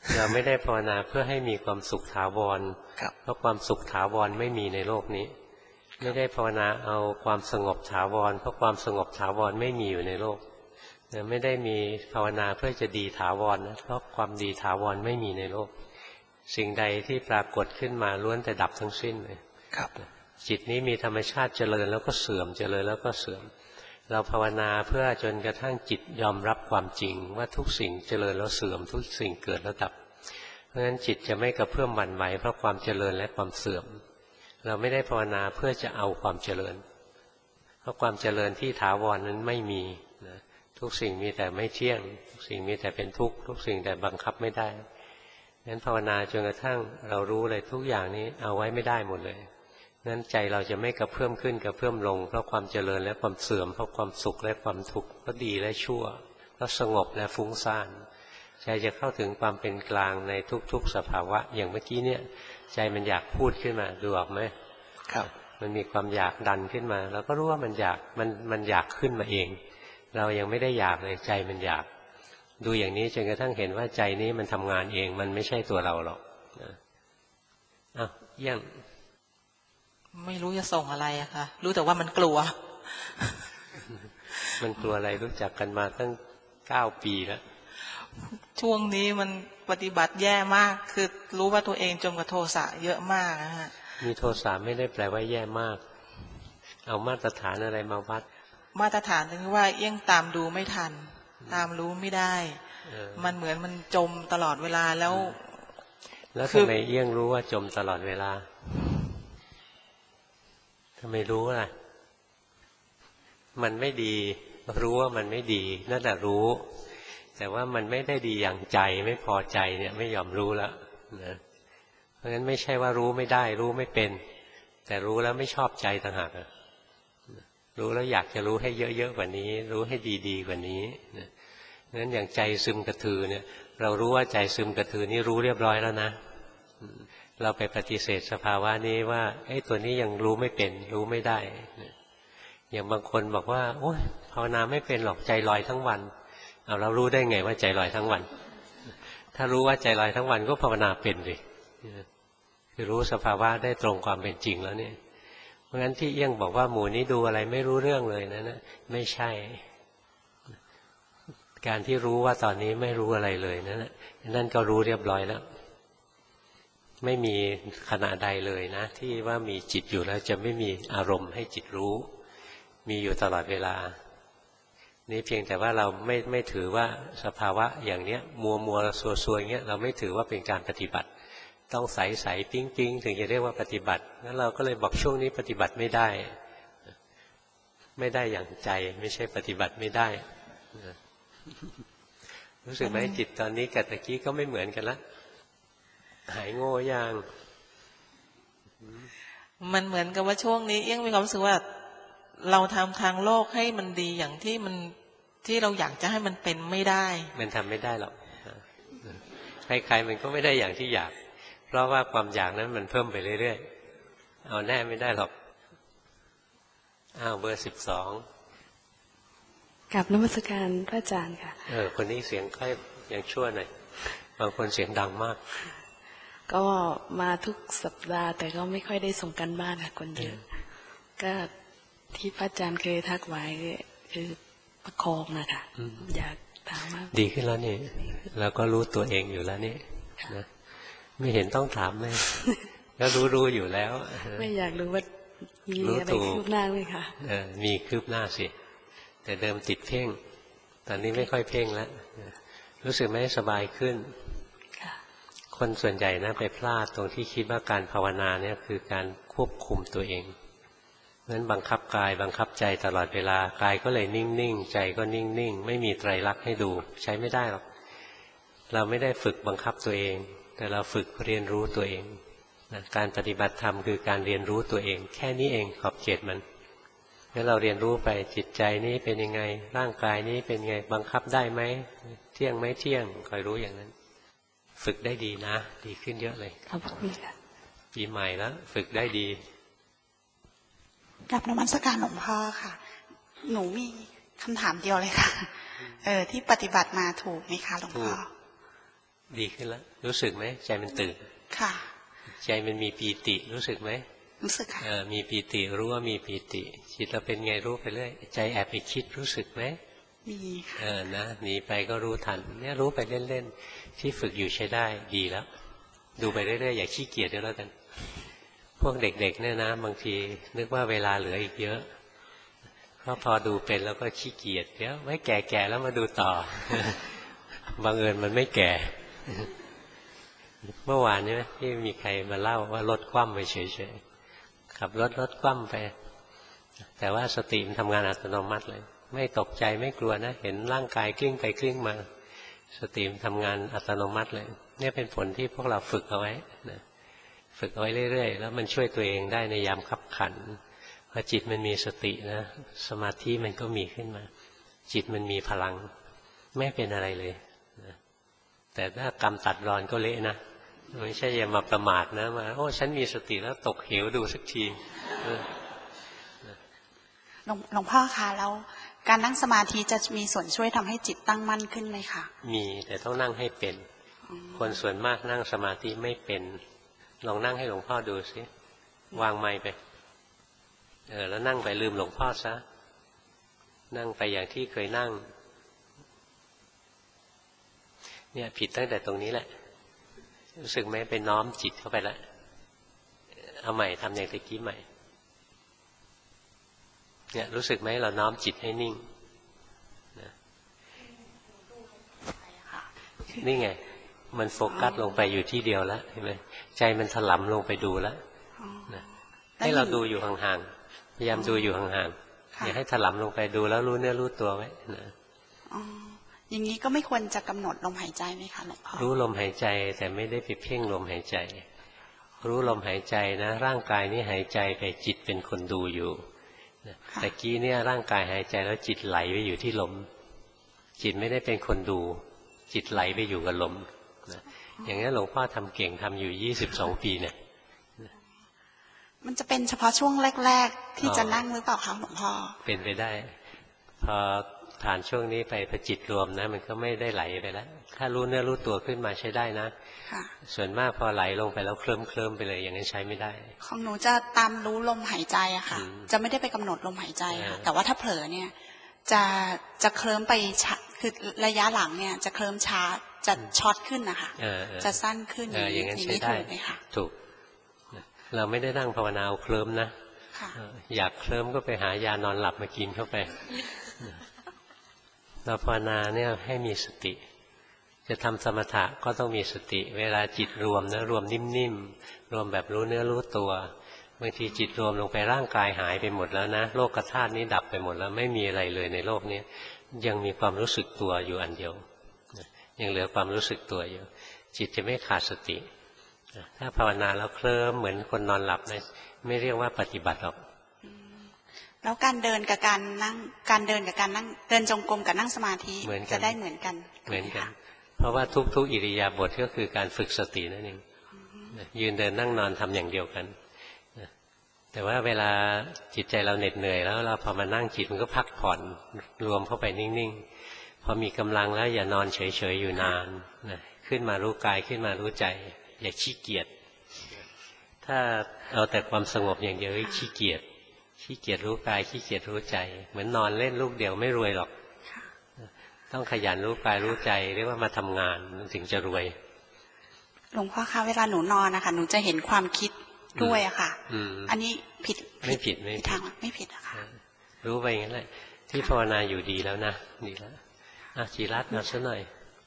เราไม่ได้ภาวนาเพื่อให้มีความสุขถาวรเพราะความสุขถาวรไม่มีในโลกนี้ไม่ได้ภาวนาเอาความสงบถาวรเพราะความสงบถาวรไม่มีอยู่ในโลกไม่ได้มีภาวนาเพื่อจะดีถาวรนะเพราะความดีถาวรไม่มีในโลกสิ่งใดที่ปรากฏขึ้นมาล้วนแต่ดับทั้งสิ้นเลยจิตนี้มีธรรมชาติเจริญแล้วก็เสื่อมเจริญแล้วก็เสื่อมเราภาวนาเพื่อจนกระทั่งจิตยอมรับความจริงว่าทุกสิ่งเจริญแล้วเสื่อมทุกสิ่งเกิดแล้วดับเพราะฉะนั้นจิตจะไม่กระเพื่อมหวั่นไหวเพราะความเจริญและความเสื่อมเราไม่ได้ภาวนาเพื่อจะเอาความเจริญเพราะความเจริญที่ถาวรนั้นไม่มีนะทุกสิ่งมีแต่ไม่เที่ยงทุกสิ่งมีแต่เป็นทุกข์ทุกสิ่งแต่บังคับไม่ได้งั้นภาวนาจนกระทั่งเรารู้เลยทุกอย่างนี้เอาไว้ไม่ได้หมดเลยนั้นใจเราจะไม่กระเพื่อมขึ้นกระเพื่อมลงเพราะความเจริญและความเสื่อมเพราะความสุขและความทุกข์เพราะดีและชั่วเพราะสงบและฟุ้งซ่านใจจะเข้าถึงความเป็นกลางในทุกๆสภาวะอย่างเมื่อกี้เนี่ยใจมันอยากพูดขึ้นมาดูออกไหมครับมันมีความอยากดันขึ้นมาเราก็รู้ว่ามันอยากมันมันอยากขึ้นมาเองเรายังไม่ได้อยากเลยใจมันอยากดูอย่างนี้จนกระทั่งเห็นว่าใจนี้มันทำงานเองมันไม่ใช่ตัวเราหรอกอ้าวยัง
ไม่รู้จะส่งอะไรอะค่ะรู้แต่ว่ามันกลัว
มันกลัวอะไรรู้จักกันมาตั้งเก้าปีแล้ว
ช่วงนี้มันปฏิบัติแย่มากคือรู้ว่าตัวเองจมกับโทสะเยอะมากนะฮะ
มีโทสะไม่ได้แปลว่าแย่มากเอามาตรฐานอะไรมาวัด
มาตรฐานคือว่าเอี้ยงตามดูไม่ทันตามรู้ไม่ได้มันเหมือนมันจมตลอดเวลาแล้ว
แล้วทำไมเอี้ยงรู้ว่าจมตลอดเวลาทำไมรู้ล่ะมันไม่ดีรู้ว่ามันไม่ดีนั่นแหละรู้แต่ว่ามันไม่ได้ดีอย่างใจไม่พอใจเนี่ยไม่ยอมรู้แล้วนะเพราะฉะนั้นไม่ใช่ว่ารู้ไม่ได้รู้ไม่เป็นแต่รู้แล้วไม่ชอบใจต่างหากรู้แล้วอยากจะรู้ให้เยอะๆกว่านี้รู้ให้ดีๆกว่านี้นะงั้นอย่างใจซึมกระทือเนี่ยเรารู้ว่าใจซึมกระทือนี่รู้เรียบร้อยแล้วนะเราไปปฏิเสธสภาวะนี้ว่าไอ้ตัวนี้ยังรู้ไม่เป็นรู้ไม่ได้อย่างบางคนบอกว่าโอ๊ยภาวนาไม่เป็นหรอกใจลอยทั้งวันเอาเรารู้ได้ไงว่าใจลอยทั้งวันถ้ารู้ว่าใจลอยทั้งวันก็ภาวนาเป็นสิคือรู้สภาวะได้ตรงความเป็นจริงแล้วเนี่ยเพราะงั้นที่เอี้ยงบอกว่าหมู่นี้ดูอะไรไม่รู้เรื่องเลยนะนะไม่ใช่การที่รู้ว่าตอนนี้ไม่รู้อะไรเลยนั่นนั่นก็รู้เรียบร้อยแล้วไม่มีขณะใดเลยนะที่ว่ามีจิตอยู่แล้วจะไม่มีอารมณ์ให้จิตรู้มีอยู่ตลอดเวลานี่เพียงแต่ว่าเราไม่ไม่ถือว่าสภาวะอย่างเนี้ยมัวมัวซัวซัวอย่างเงี้ยเราไม่ถือว่าเป็นการปฏิบัติต้องใสใสปิ๊งปิ๊งถึงจะเรียกว่าปฏิบัติงั้นเราก็เลยบอกช่วงนี้ปฏิบัติไม่ได้ไม่ได้อย่างใจไม่ใช่ปฏิบัติไม่ได้รู้สึกไหมจิตตอนนี้กับตะกี้ก็ไม่เหมือนกันละหายโง่ยัง
มันเหมือนกับว่าช่วงนี้ยังมีความรู้สึกว่าเราทำทางโลกให้มันดีอย่างที่มันที่เราอยากจะให้มันเป็นไม่ได้
มันทำไม่ได้หรอกใครๆมันก็ไม่ได้อย่างที่อยากเพราะว่าความอยากนั้นมันเพิ่มไปเรื่อยๆเอาแน่ไม่ได้หรอกอ้าวเบอร์สิบสอง
กับนมัสการพระอาจารย์ค่ะ
เออคนนี้เสียงค่อยยังชั่วหน่อยบางคนเสียงดังมาก
ก็มาทุกสัปดาห์แต่ก็ไม่ค่อยได้ส่งกันบ้านค่ะคนเยอะก็ที่พระอาจารย์เคยทักไว้คือประคองนะคะอยากถามว่า
ดีขึ้นแล้วนี่แล้วก็รู้ตัวเองอยู่แล้วนี่นะไม่เห็นต้องถามเลยก็รู้รู้อยู่แล้ว
ไม่อยากรู้ว่ามีอะไรคืบหน้าไหมคะ
เออมีคืบหน้าสิแต่เดิมติดเพ่งตอนนี้ไม่ค่อยเพ่งแล้วรู้สึกไหมสบายขึ้นคนส่วนใหญ่นะไปพลาดตรงที่คิดว่าการภาวนาเนี่ยคือการควบคุมตัวเองนั้นบังคับกายบังคับใจตลอดเวลากายก็เลยนิ่งๆใจก็นิ่งๆไม่มีไตรลักษณ์ให้ดูใช้ไม่ได้หรอกเราไม่ได้ฝึกบังคับตัวเองแต่เราฝึกเรียนรู้ตัวเองนะการปฏิบัติธรรมคือการเรียนรู้ตัวเองแค่นี้เองขอบเขตมันงั้นเราเรียนรู้ไปจิตใจนี้เป็นยังไงร่างกายนี้เป็นไงบังคับได้ไหมเที่ยงไหมเที่ยงคอยรู้อย่างนั้นฝึกได้ดีนะดีขึ้นเยอะเลย
ขอบคุณค่ะ
ปีใหม่แล้วฝึกได้ดี
กับนมัสการหลวงพ่อค่ะหนูมีคำถามเดียวเลยค่ะเออที่ปฏิบัติมาถูกไหมคะหลวงพ่อ
ดีขึ้นแล้วรู้สึกไหมใจมันตื่น
ค่ะ
ใจมันมีปีติรู้สึกไหม
รู้สึกค่ะ
เออมีปีติรู้ว่ามีปีติจิตเราเป็นไงรู้ไปเรื่อยใจแอบไปคิดรู้สึกไหม
มีค่ะ
เออนะหนีไปก็รู้ทันเนี่ยรู้ไปเล่นๆที่ฝึกอยู่ใช้ได้ดีแล้วดูไปเรื่อยๆอย่าขี้เกียจก็แล้วกันพวกเด็กๆเนี่ยนะบางทีนึกว่าเวลาเหลืออีกเยอะก็พอดูเป็นแล้วก็ขี้เกียจเดี๋ยวไว้แก่ๆแล้วมาดูต่อ บังเอิญมันไม่แก่ เมื่อวานนี้ที่มีใครมาเล่าว่ารถคว่ำไปเฉยๆขับรถรถคว่ำไปแต่ว่าสติมันทำงานอัตโนมัติเลยไม่ตกใจไม่กลัวนะเห็นร่างกายกลิ้งไปกลิ้งมาสติมันทำงานอัตโนมัติเลยเนี่ยเป็นผลที่พวกเราฝึกเอาไว้นะฝึกเอาไว้เรื่อยๆแล้วมันช่วยตัวเองได้ในยามขับขันพอจิตมันมีสตินะสมาธิมันก็มีขึ้นมาจิตมันมีพลังไม่เป็นอะไรเลยนะแต่ถ้ากรรมตัดรอนก็เละนะไม่ใช่อย่ามาประมาทนะมาโอ้ฉันมีสติแล้วตกเหวดูสักที
หลวงหลวงพ่อคะแล้วการนั่งสมาธิจะมีส่วนช่วยทำให้จิตตั้งมั่นขึ้นไหมคะ
มีแต่ต้องนั่งให้เป็นคนส่วนมากนั่งสมาธิไม่เป็นลองนั่งให้หลวงพ่อดูสิวางไมค์ไปเออแล้วนั่งไปลืมหลวงพ่อซะนั่งไปอย่างที่เคยนั่งเนี่ยผิดตั้งแต่ตรงนี้แหละรู้สึกไหมไปน้อมจิตเข้าไปแล้วเอาใหม่ทำอย่างตะกี้ใหม่เนี่ยรู้สึกไหมเราน้อมจิตให้นิ่งนะนี่ไงมันโฟกัสลงไปอยู่ที่เดียวแล้วเห็นไหมใจมันถลำลงไปดูแล้วนะให้เราดูอยู่ห่างๆพยายามดูอยู่ห่างๆอย่าให้ถลำลงไปดูแล้วรู้เนื้อรู้ตัวไว้นะ
อย่างนี้ก็ไม่ควรจะกำหนดลมหายใจไหมคะหลวงพ่อ
รู้ลมหายใจแต่ไม่ได้ไปเพ่งลมหายใจรู้ลมหายใจนะร่างกายนี้หายใจไปจิตเป็นคนดูอยู่แต่กี้เนี่ยร่างกายหายใจแล้วจิตไหลไปอยู่ที่ลมจิตไม่ได้เป็นคนดูจิตไหลไปอยู่กับลมนะอย่างนี้หลวงพ่อทำเก่งทำอยู่ยี่สิบสองปีเนี่ย
มันจะเป็นเฉพาะช่วงแรกๆที่จะนั่งหรือเปล่าคะหลวงพ่อ
เป็นไปได้พอผ่านช่วงนี้ไปพอจิตรวมนะมันก็ไม่ได้ไหลไปแล้วถ้ารู้เนื้อรู้ตัวขึ้นมาใช้ได้นะส่วนมากพอไหลลงไปแล้วเคลิ้มเคลิ้มไปเลยอย่างนั้นใช้ไม่ได้
ของหนูจะตามรู้ลมหายใจอะค่ะจะไม่ได้ไปกำหนดลมหายใจค่ะแต่ว่าถ้าเผลอเนี่ยจะจะเคลิ้มไปคือระยะหลังเนี่ยจะเคลิ้มช้าจะช็อตขึ้นนะคะจะสั้นขึ้น
อย่างนี้ถูกไหมคะถูกเราไม่ได้นั่งภาวนาเอาเคลิ้มนะอยากเคลิ้มก็ไปหายานอนหลับมากินเข้าไปเราภาวนาเนี่ยให้มีสติจะทำสมถะก็ต้องมีสติเวลาจิตรวมนะรวมนิ่มๆรวมแบบรู้เนื้อรู้ตัวบางทีจิตรวมลงไปร่างกายหายไปหมดแล้วนะโลกธาตุนี้ดับไปหมดแล้วไม่มีอะไรเลยในโลกนี้ยังมีความรู้สึกตัวอยู่อันเดียวยังเหลือความรู้สึกตัวอยู่จิตจะไม่ขาดสติถ้าภาวนาแล้วเคลิ้มเหมือนคนนอนหลับนะไม่เรียกว่าปฏิบัติหรอก
แล้วการเดินกับการนั่งการเดินกับการนั่งเดินจงกรมกับนั่งสมาธิจะได้เหมือนกัน
เหมือนกันเพราะว่าทุกๆอิริยาบถก็คือการฝึกสตินั่นเองยืนเดินนั่งนอนทำอย่างเดียวกันแต่ว่าเวลาจิตใจเราเหน็ดเหนื่อยแล้วเราพอมานั่งจิตมันก็พักผ่อนรวมเข้าไปนิ่งๆพอมีกำลังแล้วอย่านอนเฉยๆอยู่นานขึ้นมารู้กายขึ้นมารู้ใจอย่าขี้เกียจถ้าเอาแต่ความสงบอย่างเดียวขี้เกียจขี้เกียจรู้กายขี้เกียจรู้ใจเหมือนนอนเล่นลูกเดียวไม่รวยหรอกต้องขยันรู้กายรู้ใจเรียกว่ามาทำงานถึงจะรวย
หลวงพ่อคะเวลาหนูนอนนะคะหนูจะเห็นความคิดด้วยอะค่ะอันนี้ผิด
ไม่ผิดไม่
ทางไม่ผิดอะค่ะ
รู้ไปอย่างนั้นแหละที่ภาวนาอยู่ดีแล้วนะดีแล้วอ่ะจีรัตน์มาซะหน่อย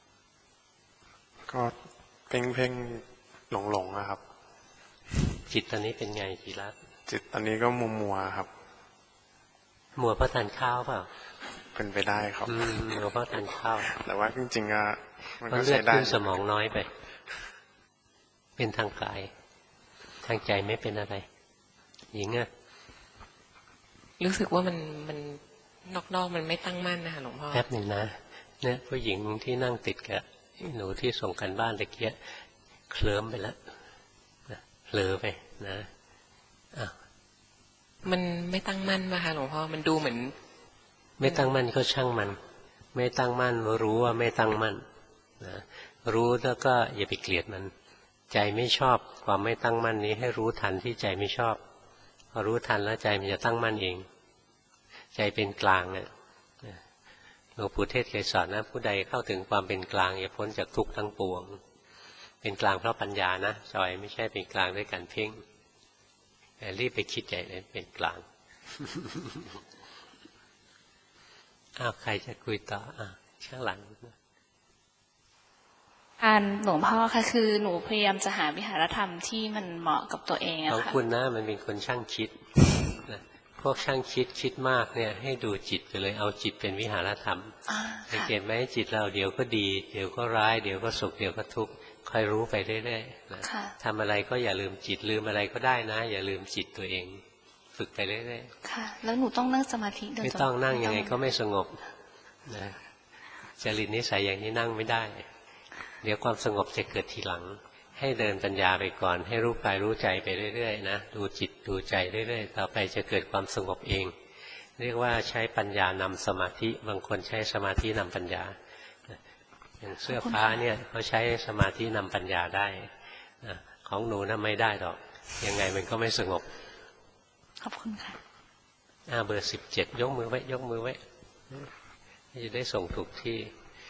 ก็เพ่งเพ่งหลงหลงนะครับ
จิตตอนนี้เป็นไงจีรัตน์
จิตตอนนี้ก็มัวมัวครับ
มัวเพราะทานข้าวเปล่า
เป็นไปได้ครับ
มัวเพราะทานข้าว
แต่ว่าจริงๆอะ
มันก็ใช้ได้ขึ้นสมองน้อยไปเป็นทางกายทางใจไม่เป็นอะไรหญิงอะ
รู้สึกว่ามันมันนอกๆมันไม่ตั้งมั่นนะคะหลวงพ่อ
แป๊บหนึ่งนะเนี่ยผู้หญิงที่นั่งติดกับหนูที่ส่งกันบ้านตะเกียเคลิ้มไปแล้วเผลอไปนะอ้าว
มันไม่ตั้งมั่นป่ะคะหลวงพ่อมันดูเหมือน
ไม่ตั้งมั่นก็ช่างมันไม่ตั้งมั่นรู้ว่าไม่ตั้งมั่นนะรู้แล้วก็อย่าไปเกลียดมันใจไม่ชอบความไม่ตั้งมั่นนี้ให้รู้ทันที่ใจไม่ชอบพอรู้ทันแล้วใจมันจะตั้งมั่นเองใจเป็นกลางเนี่ยหลวงปู่เทศเคยสอนนะผู้ใดเข้าถึงความเป็นกลางอย่าพ้นจากทุกข์ทั้งปวงเป็นกลางเพราะปัญญานะจอยไม่ใช่เป็นกลางด้วยการเพ่งแต่รีบไปคิดใหญ่เลยเป็นกลางอ้าวใครจะคุยต่ออ่ะข้างหลัง
อ่านหลวงพ่อค่ะคือหนูพยายามจะหาวิหารธรรมที่มันเหมาะกับตัวเองอะค่ะ
ของคุณนะมันเป็นคนช่างคิดนะพวกช่างคิดคิดมากเนี่ยให้ดูจิตไปเลยเอาจิตเป็นวิหารธรรมสังเกตไหมจิตเราเดี๋ยวก็ดีเดี๋ยวก็ร้ายเดี๋ยวก็สุขเดี๋ยวก็ทุกข์คอยรู้ไปเรื่อยๆนะทำอะไรก็อย่าลืมจิตลืมอะไรก็ได้นะอย่าลืมจิตตัวเองฝึกไปเรื่อยๆ
ค่ะแล้วหนูต้องนั่งสมาธิไม่
ต้องนั่งยังไงก็ไม่สงบนะจริตนิสัยอย่างนี้นั่งไม่ได้เดี๋ยวความสงบจะเกิดทีหลังให้เดินปัญญาไปก่อนให้รู้กายรู้ใจไปเรื่อยๆนะดูจิตดูใจเรื่อยๆต่อไปจะเกิดความสงบเองเรียกว่าใช้ปัญญานำสมาธิบางคนใช้สมาธินำปัญญาอย่างเสื้อผ้าเนี่ยเขาใช้สมาธินำปัญญาได้ของหนูน่ะไม่ได้หรอกยังไงมันก็ไม่สงบ
ขอบคุณค่ะ
อ่าเบอร์สิบเจ็ดยกมือไว้ยกมือไว้จะได้ส่งถูกที่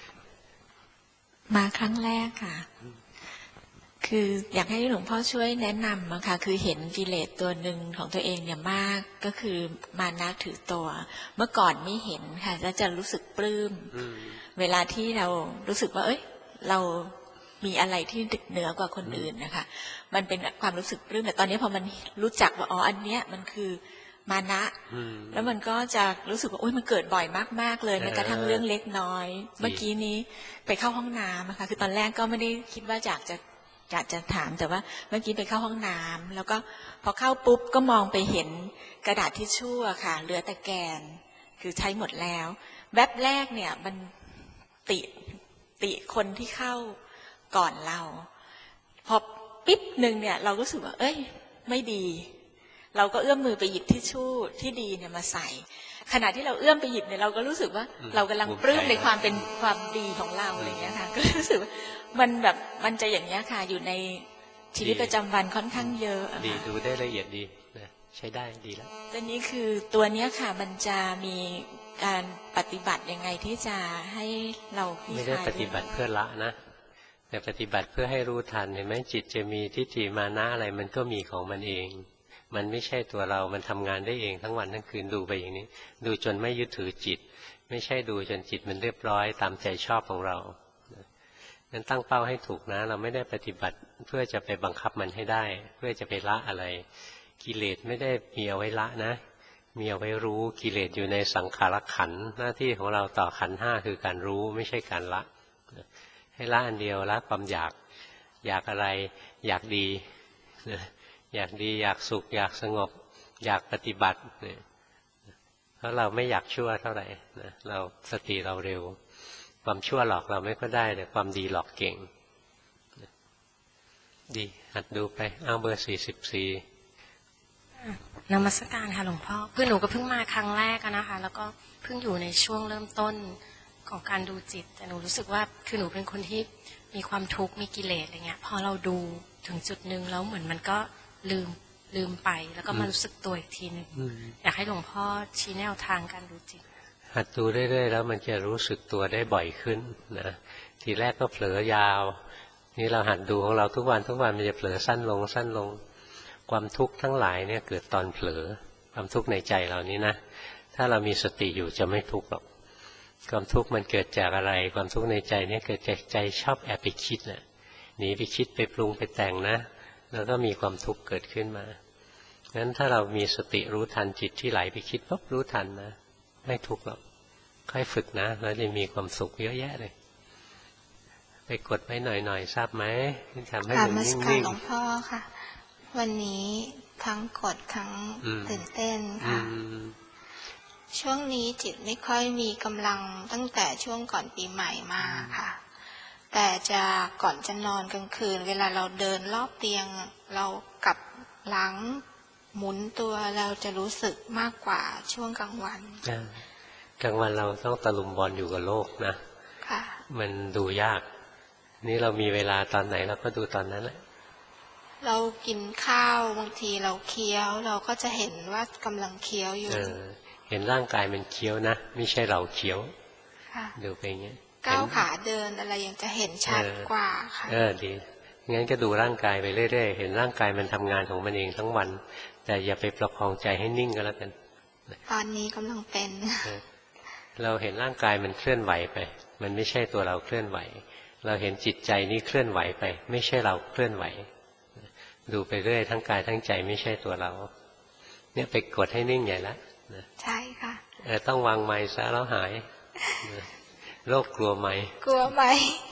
มาครั้งแรกค่ะคืออยากให้หลวงพ่อช่วยแนะนำนะคะคือเห็นกิเลสตัวหนึ่งของตัวเองเนี่ยมากก็คือมานะถือตัวเมื่อก่อนไม่เห็นค่ะแล้วจะรู้สึกปลื้มเวลาที่เรารู้สึกว่าเอ้ยเรามีอะไรที่เหนือกว่าคนอื่นนะคะมันเป็นความรู้สึกปลื้มแต่ตอนนี้พอมันรู้จักว่าอ๋ออันเนี้ยมันคือมานะแล้วมันก็จะรู้สึกว่าโอ๊ยมันเกิดบ่อยมากๆเลยแม้กระทั่งเรื่องเล็กน้อยเมื่อกี้นี้ไปเข้าห้องน้ำนะคะคือตอนแรกก็ไม่ได้คิดว่าอยากจะอยากจะถามแต่ว่าเมื่อกี้ไปเข้าห้องน้ำแล้วก็พอเข้าปุ๊บก็มองไปเห็นกระดาษทิชชู่ค่ะเหลือแต่แกนคือใช้หมดแล้วแวบแรกเนี่ยมันติติคนที่เข้าก่อนเราพอปิ๊บหนึ่งเนี่ยเราก็รู้สึกว่าเอ้ยไม่ดีเราก็เอื้อมมือไปหยิบทิชชู่ที่ดีเนี่ยมาใส่ขณะที่เราเอื้อมไปหยิบเนี่ยเราก็รู้สึกว่าเรากำลังปลื้มในความเป็นความดีของเราอะไรอย่างเงี้ยค่ะก็รู้สึกว่ามันแบบมันจะอย่างเงี้ยค่ะอยู่ในชีวิตประจำวันค่อนข้างเยอะ
ดีดูได้ละเอียดดีนะใช้ได้ดีแล้ว
ตอนนี้คือตัวเนี้ยค่ะมันจะมีการปฏิบัติยังไงที่จะให้เรา
ไม่ได้ปฏิบัติเพื่อละนะแต่ปฏิบัติเพื่อให้รู้ทันเห็นไหมจิตจะมีทิฏฐิมานะอะไรมันก็มีของมันเองมันไม่ใช่ตัวเรามันทำงานได้เองทั้งวันทั้งคืนดูไปอย่างนี้ดูจนไม่ยึดถือจิตไม่ใช่ดูจนจิตมันเรียบร้อยตามใจชอบของเรานั้นตั้งเป้าให้ถูกนะเราไม่ได้ปฏิบัติเพื่อจะไปบังคับมันให้ได้เพื่อจะไปละอะไรกิเลสไม่ได้มีเอาไว้ละนะมีเอาไว้รู้กิเลสอยู่ในสังขารขันธ์หน้าที่ของเราต่อขันธ์ห้าคือการรู้ไม่ใช่การละให้ละอันเดียวละความอยากอยากอะไรอยากดีอยากดีอยากสุขอยากสงบอยากปฏิบัติเนี่ยเพราะเราไม่อยากชั่วเท่าไหร่นะเราสติเราเร็วความชั่วหลอกเราไม่ค่อยได้แต่ความดีหลอกเก่งดีหัดดูไปเอาเบอร์สี่สิบสี่
นมัสการค่ะหลวงพ่อเพื่อนหนูก็เพิ่งมาครั้งแรกนะคะแล้วก็เพิ่งอยู่ในช่วงเริ่มต้นของการดูจิตแต่หนูรู้สึกว่าคือหนูเป็นคนที่มีความทุกข์มีกิเลสอะไรเงี้ยพอเราดูถึงจุดนึงแล้วเหมือนมันก็ลืมลืมไปแล้วก็มารู้สึกตัวอีกทีนึงอยากให้หลวงพ่อชี้แนวทางการดูจิต
หัดดูเรื่อยๆแล้วมันจะรู้สึกตัวได้บ่อยขึ้นนะทีแรกก็เผลอยาวนี่เราหัดดูของเราทุกวันทุกวันมันจะเผลอสั้นลงสั้นลงความทุกข์ทั้งหลายเนี่ยเกิดตอนเผลอความทุกข์ในใจเรานี้นะถ้าเรามีสติอยู่จะไม่ทุกข์หรอกความทุกข์มันเกิดจากอะไรความทุกข์ในใจเนี่ยเกิดจากใจชอบแอบไปคิดน่ะหนีไปคิดไปปรุงไปแต่งนะแล้วก็มีความทุกข์เกิดขึ้นมางั้นถ้าเรามีสติรู้ทันจิตที่ไหลไปคิดปุ๊บรู้ทันนะไม่ทุกข์หรอกค่อยฝึกนะแล้วจะมีความสุขเยอะแยะเลยไปกดไว้หน่อยๆทราบไหมทำให้มันนิ่งๆ
หลวงพ่อค่ะวันนี้ทั้งกดทั้งตื่นเต้นค่ะช่วงนี้จิตไม่ค่อยมีกำลังตั้งแต่ช่วงก่อนปีใหม่มาค่ะแต่จะก่อนจะนอนกลางคืนเวลาเราเดินรอบเตียงเรากลับหลังหมุนตัวเราจะรู้สึกมากกว่าช่วงกลางวัน
กลางวันเราต้องตะลุมบอลอยู่กับโลกนะมันดูยากนี่เรามีเวลาตอนไหนเราก็ดูตอนนั้นแหละ
เรากินข้าวบางทีเราเคี้ยวเราก็จะเห็นว่ากำลังเคี้ยวอยู่
เออเห็นร่างกายมันเคี้ยวนะไม่ใช่เราเคี้ยวดูไปอย่างเงี้ย
ก้าวขาเดินอะไรยังจะเห็นชัดกว่าค่ะ
เออดีงั้นก็ดูร่างกายไปเรื่อยๆเห็นร่างกายมันทำงานของมันเองทั้งวันแต่อย่าไปประคองใจให้นิ่งก็แล้วกัน
ตอนนี้กำลังเป็น
เราเห็นร่างกายมันเคลื่อนไหวไปมันไม่ใช่ตัวเราเคลื่อนไหวเราเห็นจิตใจนี้เคลื่อนไหวไปไม่ใช่เราเคลื่อนไหวดูไปเรื่อยทั้งกายทั้งใจไม่ใช่ตัวเราเนี่ยไปกดให้นิ่งใหญ่ละ
ใช่ค่ะ
เออต้องวางไม้ซะแล้วหายโรคกลัวไหม
กลัวไหม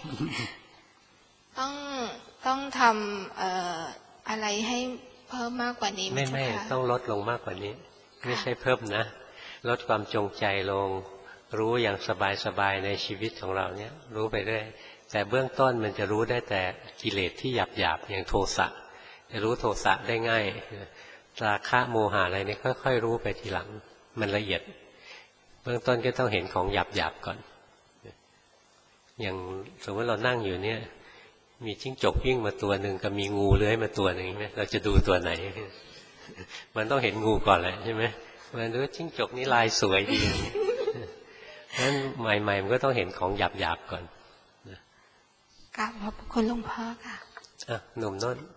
ต้องต้องทำเอ่ออะไรให้เพิ่มมากกว่านี้
ไม่ไม่ต้องลดลงมากกว่านี้ไม่ใช่เพิ่มนะลดความจงใจลงรู้อย่างสบายๆในชีวิตของเราเนี่ยรู้ไปเรื่อยแต่เบื้องต้นมันจะรู้ได้แต่กิเลสที่หยาบๆอย่างโทสะจะรู้โทสะได้ง่ายราคะโมหะอะไรนี่ค่อยๆรู้ไปทีหลังมันละเอียดเบื้องต้นก็ต้องเห็นของหยาบๆก่อนอย่างสมมติเรานั่งอยู่เนี่ยมีจิ้งจกวิ่งมาตัวหนึ่งกับมีงูเลื้อยมาตัวหนึ่งไหมเราจะดูตัวไหนมันต้องเห็นงูก่อนแหละใช่ไหมมันดูจิ้งจกนี่ลายสวยดีนั้นใหม่ๆมันก็ต้องเห็นของหยาบๆก่อน
กราบขอบคุณหลวงพ่อค่ะ
อ่ะหนุ่มโน้น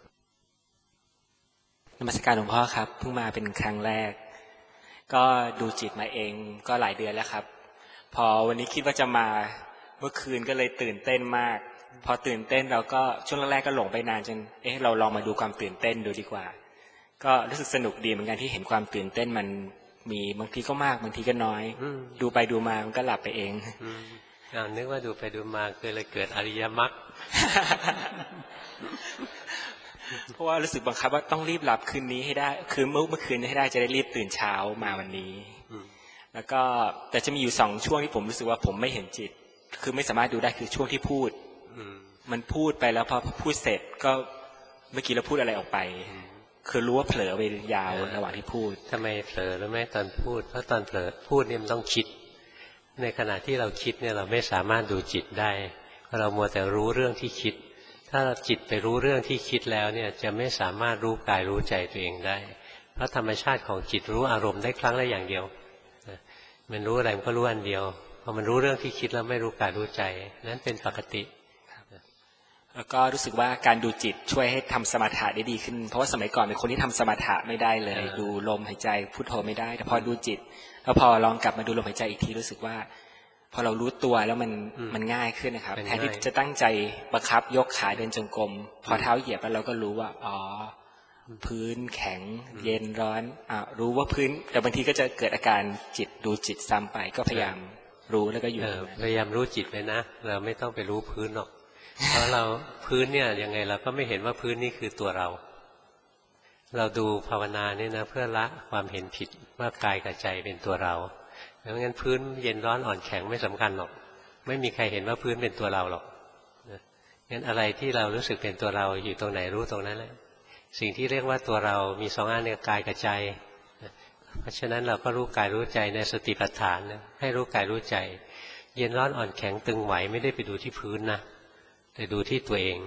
นมัสการหลวงพ่อครับเพิ่งมาเป็นครั้งแรกก็ดูจิตมาเองก็หลายเดือนแล้วครับพอวันนี้คิดว่าจะมาเมื่อคืนก็เลยตื่นเต้นมากพอตื่นเต้นเราก็ช่วงแรกๆก็หลงไปนานจนเอ๊ะเราลองมาดูความตื่นเต้นดูดีกว่าก็รู้สึกสนุกดีเหมือนกันที่เห็นความตื่นเต้นมันมีบางทีก็มากบางทีก็น้อยดูไปดูมามันก็หลับไปเอง
อ่านึกว่าดูไปดูมาเคยเลยเกิดอริยมรรค
เพราะว่ารู้สึกบังคับว่าต้องรีบหลับคืนนี้ให้ได้คืนเมื่อเมื่อคืนนี้ให้ได้จะได้รีบตื่นเช้ามาวันนี้แล้วก็แต่จะมีอยู่สองช่วงที่ผมรู้สึกว่าผมไม่เห็นจิตคือไม่สามารถดูได้คือช่วงที่พูดมันพูดไปแล้วพอพูดเสร็จก็เมื่อกี้เราพูดอะไรออกไปคือรู้ว่าเผลอไปยาวระหว่างที่พูด
ทำไมเผลอรู้ไหมตอนพูดเพราะตอนเผลอพูดเนี่ยมันต้องคิดในขณะที่เราคิดเนี่ยเราไม่สามารถดูจิตได้เรามัวแต่รู้เรื่องที่คิดถ้าจิตไปรู้เรื่องที่คิดแล้วเนี่ยจะไม่สามารถรู้กายรู้ใจตัวเองได้เพราะธรรมชาติของจิตรู้อารมณ์ได้ครั้งละอย่างเดียวมันรู้อะไรมันก็รู้อันเดียวพอมันรู้เรื่องที่คิดแล้วไม่รู้กายรู้ใจนั้นเป็นปกติ
แล้วก็รู้สึกว่าการดูจิตช่วยให้ทำสมถะได้ดีขึ้นเพราะว่าสมัยก่อนเป็นคนที่ทำสมถะไม่ได้เลยดูลมหายใจพุทโธไม่ได้แต่พอดูจิตแล้วพอลองกลับมาดูลมหายใจอีกทีรู้สึกว่าพอเรารู้ตัวแล้วมันมันง่ายขึ้นนะครับแทนที่จะตั้งใจบังคับยกขาเดินจงกรมพอเท้าเหยียบแล้วเราก็รู้ว่าอ๋อพื้นแข็งเย็นร้อนอ่ารู้ว่าพื้นแต่บางทีก็จะเกิดอาการจิตดูจิตซ้ำไปก็พยายามรู้แล้วก็อยู่
พยายามรู้จิตเลยนะเราไม่ต้องไปรู้พื้นหรอกเพราะเราพื้นเนี่ยยังไงเราก็ไม่เห็นว่าพื้นนี่คือตัวเราเราดูภาวนาเนี่ยนะเพื่อละความเห็นผิดว่ากายกับใจเป็นตัวเราดังนั้นพื้นเย็นร้อนอ่อนแข็งไม่สำคัญหรอกไม่มีใครเห็นว่าพื้นเป็นตัวเราหรอกงั้นอะไรที่เรารู้สึกเป็นตัวเราอยู่ตรงไหนรู้ตรงนั้นแหละสิ่งที่เรียกว่าตัวเรามีสองอันเนี่ยกายกับใจเพราะฉะนั้นเราก็รู้กายรู้ใจในสติปัฏฐานนะให้รู้กายรู้ใจเย็นร้อนอ่อนแข็งตึงไหวไม่ได้ไปดูที่พื้นนะแต่ดูที่ตัวเอง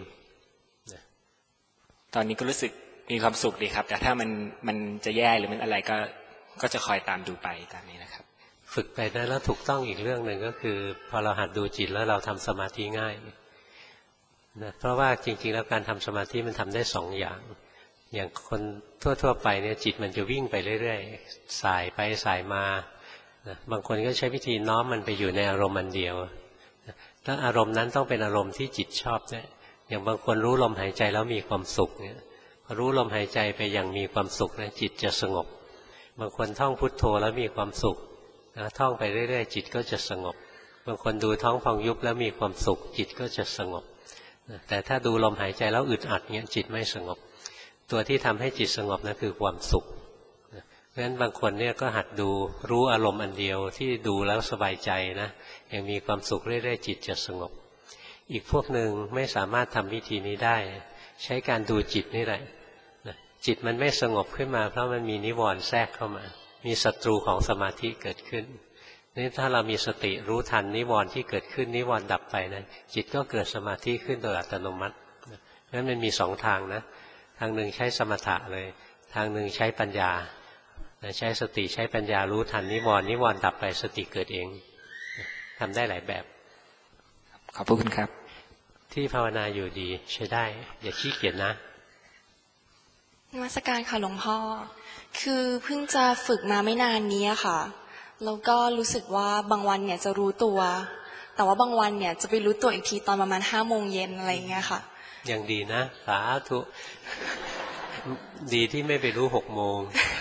ตอนนี้ก็รู้สึกมีความสุขดีครับแต่ถ้ามันมันจะแย่หรือมันอะไรก็ก็จะคอยตามดูไปตามนี้นะครับ
ฝึกไปได้แล้วถูกต้องอีกเรื่องหนึ่งก็คือพอเราหัดดูจิตแล้วเราทำสมาธิง่ายนะเพราะว่าจริงๆแล้วการทำสมาธิมันทำได้สองอย่างอย่างคนทั่วๆไปเนี่ยจิตมันจะวิ่งไปเรื่อยๆสายไปสายมานะบางคนก็ใช้วิธีน้อมมันไปอยู่ในอารมณ์อันเดียวแล้วอารมณ์นั้นต้องเป็นอารมณ์ที่จิตชอบเนี่ยอย่างบางคนรู้ลมหายใจแล้วมีความสุขเนี่ยพอรู้ลมหายใจไปอย่างมีความสุขนะจิตจะสงบบางคนท่องพุทโธแล้วมีความสุขนะท่องไปเรื่อยๆจิตก็จะสงบบางคนดูท้องพองยุบแล้วมีความสุขจิตก็จะสงบนะแต่ถ้าดูลมหายใจแล้วอึดอัดเนี่ยจิตไม่สงบตัวที่ทำให้จิตสงบนั่นคือความสุขนะเพราะฉะนั้นบางคนเนี่ยก็หัดดูรู้อารมณ์อันเดียวที่ดูแล้วสบายใจนะยังมีความสุขเรื่อยๆจิตจะสงบอีกพวกหนึ่งไม่สามารถทำวิธีนี้ได้ใช้การดูจิตนี่แหละจิตมันไม่สงบขึ้นมาเพราะมันมีนิวรณ์แทรกเข้ามามีศัตรูของสมาธิเกิดขึ้นนี่ถ้าเรามีสติรู้ทันนิวรณ์ที่เกิดขึ้นนิวรณ์ดับไปนะจิตก็เกิดสมาธิขึ้นโดยอัตโนมัตินั้นมันมีสองทางนะทางหนึ่งใช้สมถะเลยทางหนึ่งใช้ปัญญาใช้สติใช้ปัญญารู้ทันนิวรณ์นิวรณ์ดับไปสติเกิดเองทำได้หลายแบบ
ขอบคุณครับ
ที่ภาวนาอยู่ดีใช้ได้อย่าขี้เกียจนะ
นมัสการค่ะหลวงพ่อคือเพิ่งจะฝึกมาไม่นานนี้ค่ะแล้วก็รู้สึกว่าบางวันเนี่ยจะรู้ตัวแต่ว่าบางวันเนี่ยจะไปรู้ตัวอีกทีตอนประมาณห้าโมงเย็นอะไรอย่างเงี้ยค่ะ
ยังดีนะสาธุดีที่ไม่ไปรู้หกโมง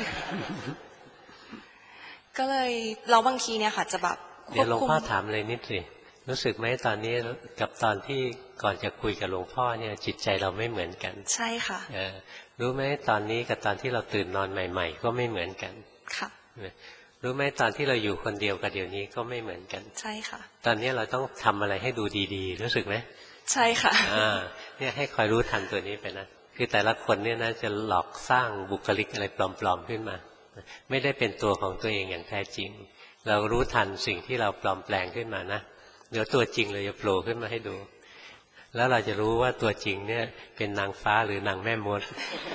ก็เลยเราบางทีเนี่ยค่ะจะแบบ
เดี๋ยวหลวงพ่อถามเลยนิดสิรู้สึกไหมตอนนี้กับตอนที่ก่อนจะคุยกับหลวงพ่อเนี่ยจิตใจเราไม่เหมือนกัน
ใช่ค่ะ
เออรู้ไหมตอนนี้กับตอนที่เราตื่นนอนใหม่ๆก็ไม่เหมือนกัน
ค่ะ
รู้ไหมตอนที่เราอยู่คนเดียวกับเดี๋ยวนี้ก็ไม่เหมือนกัน
ใช่ค่ะ
ตอนนี้เราต้องทำอะไรให้ดูดีๆรู้สึกไหม
ใช่ค่ะ
อ่าเนี่ยให้คอยรู้ทันตัวนี้ไปนะคือแต่ละคนเนี่ยนะจะหลอกสร้างบุคลิกอะไรปลอมๆขึ้นมาไม่ได้เป็นตัวของตัวเองอย่างแท้จริงเรารู้ทันสิ่งที่เราปลอมแปลงขึ้นมานะเดี๋ยวตัวจริงเลยจะโผล่ขึ้นมาให้ดูแล้วเราจะรู้ว่าตัวจริงเนี่ยเป็นนางฟ้าหรือนางแม่มด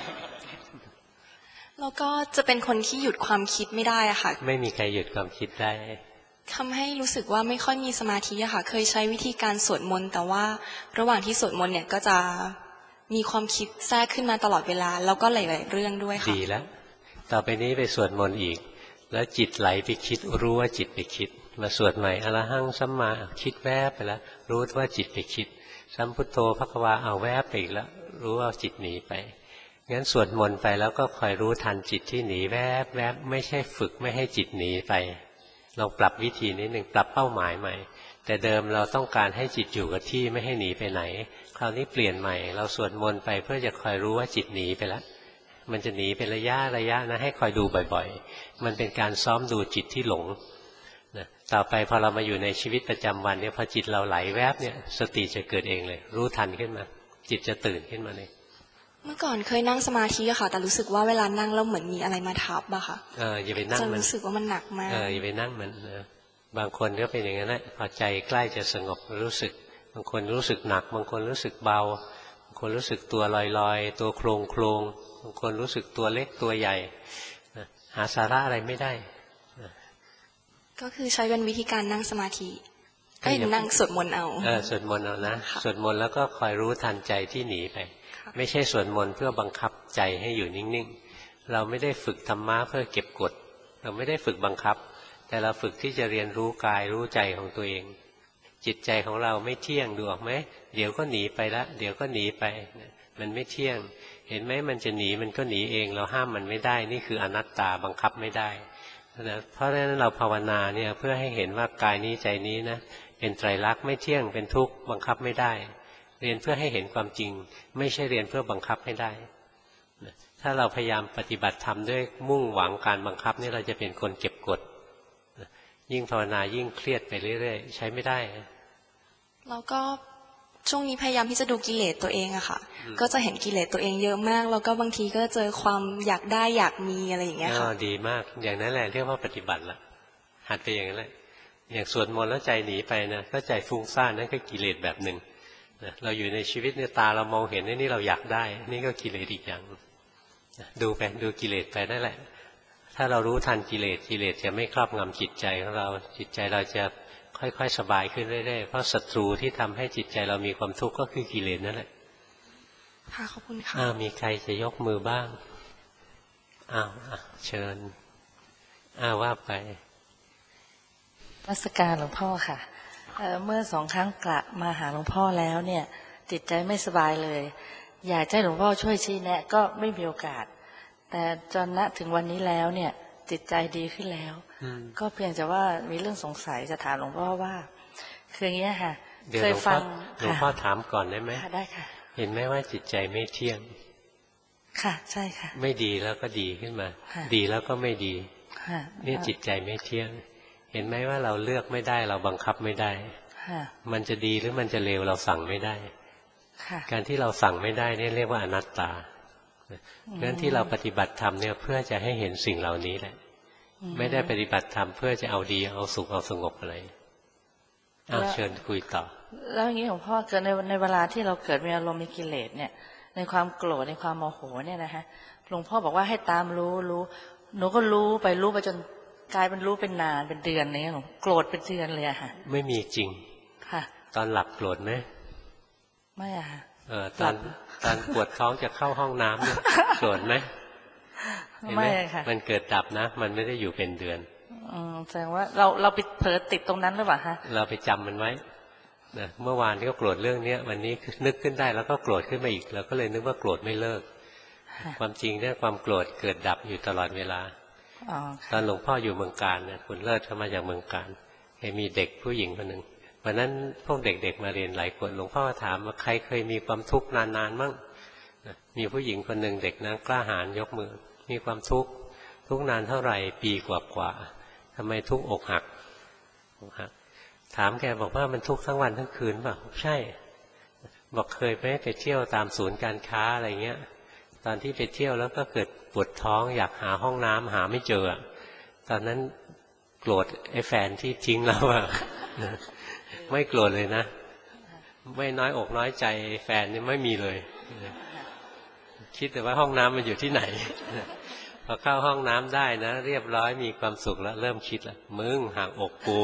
แล้วก็จะเป็นคนที่หยุดความคิดไม่ได้อะค่ะ
ไม่มีใครหยุดความคิดได้
ทำให้รู้สึกว่าไม่ค่อยมีสมาธิอะค่ะเคยใช้วิธีการสวดมนต์แต่ว่าระหว่างที่สวดมนต์เนี่ยก็จะมีความคิดแทรกขึ้นมาตลอดเวลาแล้วก็หลายๆเรื่องด้วยค่ะ
ดีแล้วต่อไปนี้ไปสวดมนต์อีกแล้วจิตไหลไปคิดรู้ว่าจิตไปคิดมาสวดใหม่อรหังสัมมาคิดแวบไปแล้วรู้ว่าจิตไปคิดสัมพุทโธภควาเอาแวบไปอีกแล้วรู้ว่าจิตหนีไปงั้นสวดมนต์ไปแล้วก็คอยรู้ทันจิตที่หนีแวบแวบไม่ใช่ฝึกไม่ให้จิตหนีไปลองปรับวิธีนิดหนึ่งปรับเป้าหมายใหม่แต่เดิมเราต้องการให้จิตอยู่กับที่ไม่ให้หนีไปไหนคราวนี้เปลี่ยนใหม่เราสวดมนต์ไปเพื่อจะคอยรู้ว่าจิตหนีไปแล้วมันจะหนีเป็นระยะระยะนะให้คอยดูบ่อยๆมันเป็นการซ้อมดูจิตที่หลงนะต่อไปพอเรามาอยู่ในชีวิตประจำวันเนี่ยพอจิตเราไหลแวบเนี่ยสติจะเกิดเองเลยรู้ทันขึ้นมาจิตจะตื่นขึ้นมาเลย
เมื่อก่อนเคยนั่งสมาธิอะค่ะแต่รู้สึกว่าเวลานั่งแล้วเหมือนมีอะไรมาทับอะค่ะ
เอออย่าไปนั่งมัน
จะรู้สึกว่ามันหนักมาก
เอออย่าไปนั่งมันนะบางคนก็เป็นอย่างนั้นแหละพอใจใกล้จะสงบรู้สึกบางคนรู้สึกหนักบางคนรู้สึกเบาบางคนรู้สึกตัวลอยๆตัวโครงโครงบางคนรู้สึกตัวเล็กตัวใหญ่หาสาระอะไรไม่ได้
ก็คือใช้เป็นวิธีการนั่งสมาธิให้นั่งสวดมนต์เอา
เออสวดมนต์เอานะสวดมนต์แล้วก็คอยรู้ทันใจที่หนีไปไม่ใช่สวดมนต์เพื่อบังคับใจให้อยู่นิ่งๆเราไม่ได้ฝึกธรรมะเพื่อเก็บกดเราไม่ได้ฝึกบังคับแต่เราฝึกที่จะเรียนรู้กายรู้ใจของตัวเองจิตใจของเราไม่เที่ยงดูออกไหมเดี๋ยวก็หนีไปละเดี๋ยวก็หนีไปมันไม่เที่ยงเห็นไหมมันจะหนีมันก็หนีเองเราห้ามมันไม่ได้นี่คืออนัตตาบังคับไม่ได้นะเพราะฉะนั้นเราภาวนาเนี่ยเพื่อให้เห็นว่ากายนี้ใจนี้นะเป็นไตรลักษณ์ไม่เที่ยงเป็นทุกข์บังคับไม่ได้เรียนเพื่อให้เห็นความจริงไม่ใช่เรียนเพื่อบังคับให้ได้ถ้าเราพยายามปฏิบัติธรรมด้วยมุ่งหวังการบังคับนี่เราจะเป็นคนเก็บกดยิ่งภาวนายิ่งเครียดไปเรื่อยๆใช้ไม่ได้
แล้วก็ช่วงนี้พยายามที่จะดูกิเลสตัวเองอะค่ะก็จะเห็นกิเลสตัวเองเยอะมากแล้วก็บางทีก็เจอความอยากได้อยากมีอะไรอย่างเงี้ยค่ะ
ดีมากอย่างนั้นแหละเรียกว่าปฏิบัติละหัดไปอย่างนั้นแหละอย่างสวดมนต์แล้วใจหนีไปนะก็ใจฟุ้งซ่านนั่นก็กิเลสแบบหนึ่งเราอยู่ในชีวิตเนี่ยตาเรามองเห็นนี่เราอยากได้นี่ก็กิเลสอีกอย่างดูไปดูกิเลสไปนั่นแหละถ้าเรารู้ทันกิเลสกิเลสจะไม่ครอบงำจิตใจของเราจิตใจเราจะค่อยๆสบายขึ้นเรื่อยๆเพราะศัตรูที่ทำให้จิตใจเรามีความทุกข์ก็คือกิเลสนั่นแหละ
ค่ะขอบคุณค่ะ
อ้าวมีใครจะยกมือบ้างอ้าวเชิญอ้าวว่าไป
นมัสการหลวงพ่อค่ะเ, เมื่อสองครั้งกลับมาหาหลวงพ่อแล้วเนี่ยจิตใจไม่สบายเลยอยากให้หลวงพ่อช่วยชี้แนะก็ไม่มีโอกาสแต่จนณถึงวันนี้แล้วเนี่ยจิตใจดีขึ้นแล้วก็เพียงแต่ว่ามีเรื่องสงสัยจะถามหลวงพ่อว่าคืออย่างนี้ค่ะเคยฟัง
หลวงพ่อถามก่อนได้ไหม
ได้ค่ะ
เห็นไหมว่าจิตใจไม่เที่ยง
ค่ะใช่ค่ะ
ไม่ดีแล้วก็ดีขึ้นมาดีแล้วก็ไม่ดีนี่จิตใจไม่เที่ยงเห็นไหมว่าเราเลือกไม่ได้เราบังคับไม่ได้มันจะดีหรือมันจะเลวเราสั่งไม่ได้การที่เราสั่งไม่ได้นี่เรียกว่าอนัตตาเพราะฉะนั้นที่เราปฏิบัติธรรมเนี่ยเพื่อจะให้เห็นสิ่งเหล่านี้แหละไม่ได้ปฏิบัติธรรมเพื่อจะเอาดีเอาสุขเอาสงบอะไรเอาเชิญคุยต่อ
แล้วอย่างนี้หลวงพ่อเกิดในในเวลาที่เราเกิดมีอารมณ์มีกิเลสเนี่ยในความโกรธในความโมโหเนี่ยนะฮะหลวงพ่อบอกว่าให้ตามรู้รู้หนูก็รู้ไปรู้ไปจนกลายเป็นรู้เป็นนานเป็นเดือนอะไรเงี้ยโกรธเป็นเดือนเลยอะค่ะไม่มีจริงค่ะตอนหลับโกรธไหมไม่อะค่ะเออตอนตอนปวดท้องจะเข้าห้องน้ำเนี่ยโกรธไหมไม่ค่ะมันเกิดดับนะมันไม่ได้อยู่เป็นเดือนอืมแสดงว่าเราเราไปเผลอติดตรงนั้นหรือเปล่าฮะเราไปจำมันไว้นะเมื่อวานก็โกรธเรื่องเนี้ยวันนี้นึกขึ้นได้แล้วก็โกรธขึ้นมาอีกเราก็เลยนึกว่าโกรธไม่เลิกความจริงเนี่ยความโกรธเกิดดับอยู่ตลอดเวลาตอนหลวงพ่ออยู่เมืองการเนี่ยคุณเลิศเข้ามาจากเมืองการเคยมีเด็กผู้หญิงคนหนึ่งวันนั้นพวกเด็กๆมาเรียนหลายคนหลวงพ่อถามว่าใครเคยมีความทุกข์นานๆมั่งมีผู้หญิงคนหนึ่งเด็กนั้นกล้าหาญยกมือมีความทุกข์ทุกนานเท่าไหร่ปีกว่าๆทำไมทุกอกหักอกหักถามแกบอกว่ามันทุกข์ทั้งวันทั้งคืนป่ะใช่บอกเคยไหมไปเที่ยวตามศูนย์การค้าอะไรเงี้ยตอนที่ไปเที่ยวแล้วก็เกิดปวดท้องอยากหาห้องน้ำหาไม่เจอตอนนั้นโกรธไอ้แฟนที่ทิ้งเราอะไม่โกรธเลยนะไม่น้อยอกน้อยใจแฟนนี่ไม่มีเลยคิดแต่ว่าห้องน้ำมันอยู่ที่ไหนพอเข้าห้องน้ำได้นะเรียบร้อยมีความสุขแล้วเริ่มคิดแล้วมึงห่างอกกู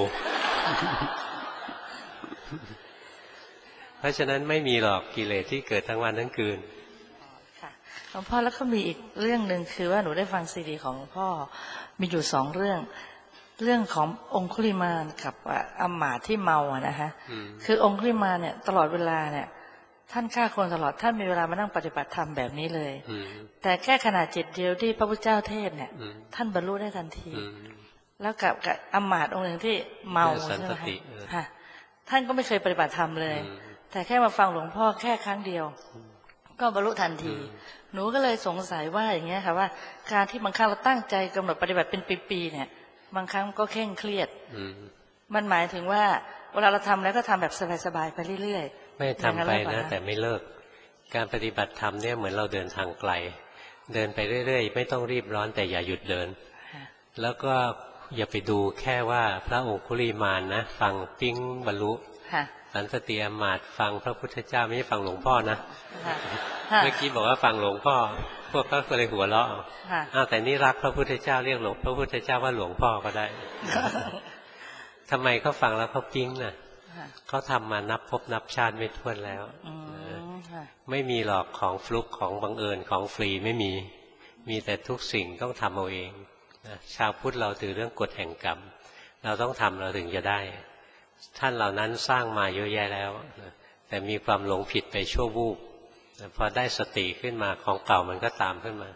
เพราะฉะนั้นไม่มีหรอกกิเลสที่เกิดทั้งวันทั้งคืนค่ะหลวงพ่อแล้วก็มีอีกเรื่องหนึ่งคือว่าหนูได้ฟังซีดีของหลวงพ่อมีอยู่สองเรื่องเรื่องขององคุลิมานกับอำมาตย์ที่เมาอะนะคะคือองคุลิมานเนี่ยตลอดเวลาเนี่ยท่านฆ่าคนตลอดท่านมีเวลามานั่งปฏิบัติธรรมแบบนี้เลยแต่แค่ขณะจิตเดียวที่พระพุทธเจ้าเทศเนี่ยท่านบรรลุได้ทันทีแล้วกับกับอำมาตย์องค์หนึ่งที่เมาใช่ไหมคะท่านก็ไม่เคยปฏิบัติธรรมเลยแต่แค่มาฟังหลวงพ่อแค่ครั้งเดียวก็บรรลุทันทีหนูก็เลยสงสัยว่าอย่างเงี้ยค่ะว่าการที่บางครั้งเราตั้งใจกำหนดปฏิบัติเป็นปีๆเนี่ยบางครั้งก็เคร่งเครียดมันหมายถึงว่าเวลาเราทำแล้วก็ทำแบบสบายๆไปเรื่อยๆไม่ทำไปนะแต่ไม่เลิกการปฏิบัติธรรมเนี่ยเหมือนเราเดินทางไกลเดินไปเรื่อยๆไม่ต้องรีบร้อนแต่อย่าหยุดเดินแล้วก็อย่าไปดูแค่ว่าพระองคุลิมานนะฟังปิ้งบรรลุสันสติอมาตย์ฟังพระพุทธเจ้าไม่ใช่ฟังหลวงพ่อนะเมื่อกี้บอกว่าฟังหลวงพ่อพวกก็เลยหัวเราะอ้าวแต่นี่รักพระพุทธเจ้าเรียกหลวงพระพุทธเจ้าว่าหลวงพ่อก็ได้ทำไมเขาฟังแล้วเขาปิ้งน่ะเขาทำมานับพบนับชาติไม่ถ้วนแล้วไม่มีหรอกของฟลุกของบังเอิญของฟรีไม่มีมีแต่ทุกสิ่งต้องทำเอาเองชาวพุทธเราถือเรื่องกฎแห่งกรรมเราต้องทำเราถึงจะได้ท่านเหล่านั้นสร้างมาเยอะแยะแล้วแต่มีความหลงผิดไปชั่ววูบพอได้สติขึ้นมาของเก่ามันก็ตามขึ้นมา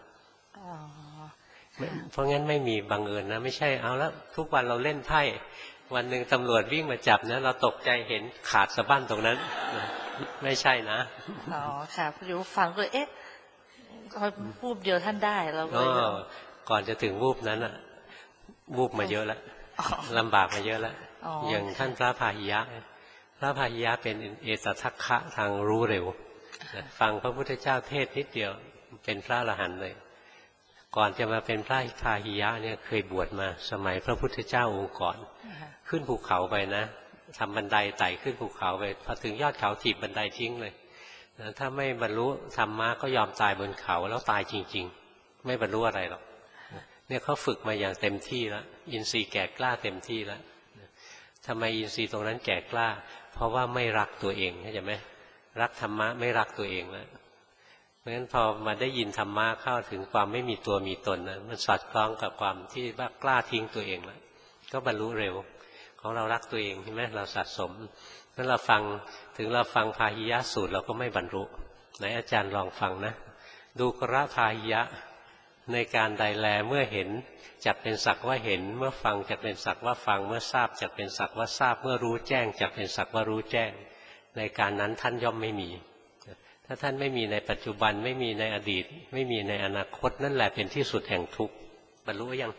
เพราะงั้นไม่มีบังเอิญนะไม่ใช่เอาแล้วทุกวันเราเล่นไพ่วันหนึ่งตำรวจวิ่งมาจับนะเราตกใจเห็นขาดสะบั้นตรงนั้นไม่ใช่นะอ๋อค่ะพออยู่ฟังก็เอ๊ะวูบเดียวท่านได้เราก็ก่อนจะถึงวูบนั้นอะวูบมาเยอะแล้วลำบากมาเยอะแล้วอย่างท่านพระพาหิยะพระพาหิยะเป็นเอตทัคคะทางรู้เร็วฟังพระพุทธเจ้าเทศนิดเดียวเป็นพระอรหันต์เลยก่อนจะมาเป็นพระพาหิยะเนี่ยเคยบวชมาสมัยพระพุทธเจ้าองค์ก่อนขึ้นภูเขาไปนะทำบันไดไต่ขึ้นภูเขาไปพอถึงยอดเขาถีบบันไดทิ้งเลยถ้าไม่บรรลุธรรมะก็ยอมตายบนเขาแล้วตายจริงๆไม่บรรลุอะไรหรอกเนี่ยเขาฝึกมาอย่างเต็มที่แล้วอินทรีย์แก่กล้าเต็มที่แล้วทำไมอินทรีย์ตรงนั้นแก่กล้าเพราะว่าไม่รักตัวเองเข้าใจไหมรักธรรมะไม่รักตัวเองแล้วเพราะฉะนั้นพอมาได้ยินธรรมะเข้าถึงความไม่มีตัวมีตนนะมันสอดคล้องกับความที่ว่ากล้าทิ้งตัวเองแล้วก็บรรลุเร็วของเรารักตัวเองใช่ไหมเราสะสมถ้าเราฟังถึงเราฟังพาหิยะสูตรเราก็ไม่บรรลุไหนอาจารย์ลองฟังนะดูกระพาหิยะในการใดแลเมื่อเห็นจักเป็นสักว่าเห็นเมื่อฟังจักเป็นสักว่าฟังเมื่อทราบจักเป็นสักว่าทราบเมื่อรู้แจ้งจักเป็นสักว่ารู้แจ้งในการนั้นท่านย่อมไม่มีถ้าท่านไม่มีในปัจจุบันไม่มีในอดีตไม่มีในอนาคตนั่นแหละเป็นที่สุดแห่งทุกข์บรรลุยัง